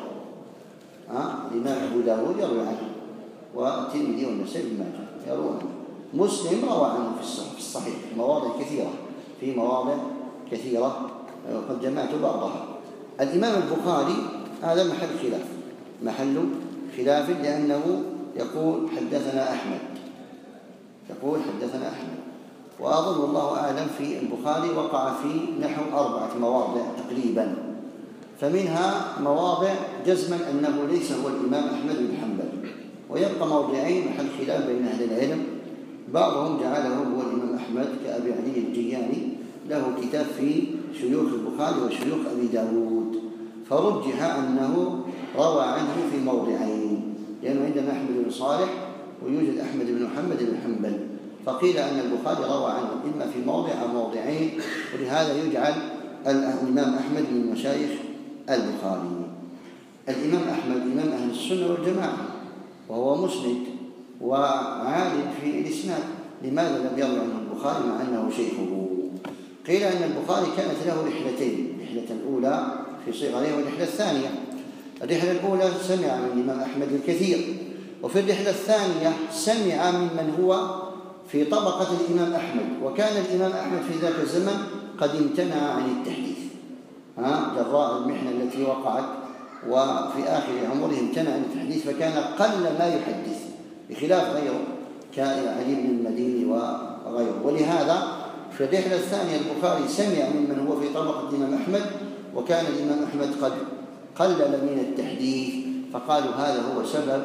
الإمام أبو داود يروي عنه، والترمذي والنسائي بن ماجه يروي عنه. مسلم روى عنه في الصحيح في مواضع كثيرة في مواضع كثيرة وقد جمعت بعضها. الإمام البخاري هذا محل خلاف محل خلاف لأنه يقول: حدثنا أحمد يقول حدثنا أحمد وأظن الله أعلم في البخاري وقع في نحو أربعة مواضع تقريبا، فمنها مواضع جزما أنه ليس هو الإمام أحمد بن حنبل، ويبقى موضعين محل خلاف بين أهل العلم. بعضهم جعله هو الإمام أحمد كأبي علي الجياني، له كتاب في شيوخ البخاري وشيوخ أبي داود، فرجح أنه روى عنه في موضعين، لأنه عندنا أحمد بن صالح ويوجد أحمد بن محمد بن حنبل، فقيل أن البخاري روى عنه إما في موضع أو موضعين، ولهذا يجعل الإمام أحمد من مشايخ البخاري. الإمام أحمد إمام أهل السنة والجماعة، وهو مسند وعالم في الإسناد، لماذا لم يروي عنه البخاري مع أنه شيخه؟ قيل أن البخاري كانت له رحلتين، الرحلة الأولى في صغره والرحلة الثانية. الرحلة الأولى سمع من الإمام أحمد الكثير، وفي الرحلة الثانية سمع ممن هو في طبقة الإمام أحمد، وكان الإمام أحمد في ذاك الزمن قد امتنع عن التحديث جراء المحنة التي وقعت، وفي آخر عمره امتنع عن التحديث، فكان قل ما يحدث بخلاف غيره كعلي بن المديني وغيره. ولهذا في الرحلة الثانية البخاري سمع ممن هو في طبقة الإمام أحمد، وكان الإمام أحمد قد قلل من التحديث، فقالوا هذا هو سبب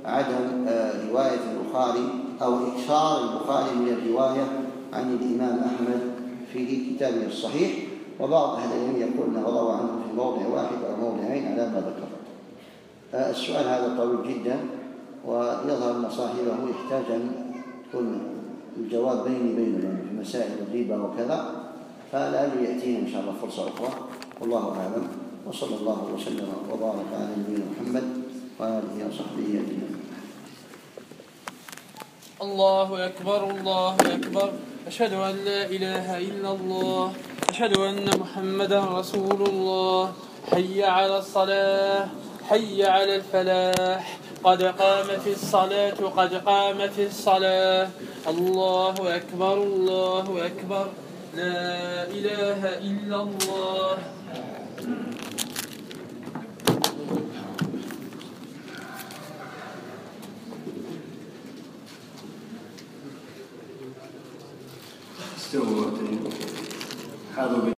عدم رواية البخاري أو إكثار البخاري من الرواية عن الإمام أحمد في كتابه الصحيح، وبعض أهل العلم يقول أنه روى عنه في موضع واحد أو موضعين على ما ذكر. السؤال هذا طويل جدا، ويظهر أن صاحبه يحتاج أن يكون الجواب بيني بينه يعني في مسائل الغيبة وكذا، فلعله يأتينا إن شاء الله فرصة أخرى، والله أعلم. وصلى الله وسلم وبارك على نبينا محمد وآله وصحبه أجمعين. الله أكبر الله أكبر، أشهد أن لا إله إلا الله، أشهد أن محمدا رسول الله. حي على الصلاة، حي على الفلاح، قد قامت الصلاة قد قامت الصلاة. الله أكبر الله أكبر، لا إله إلا الله. استووا حاذوا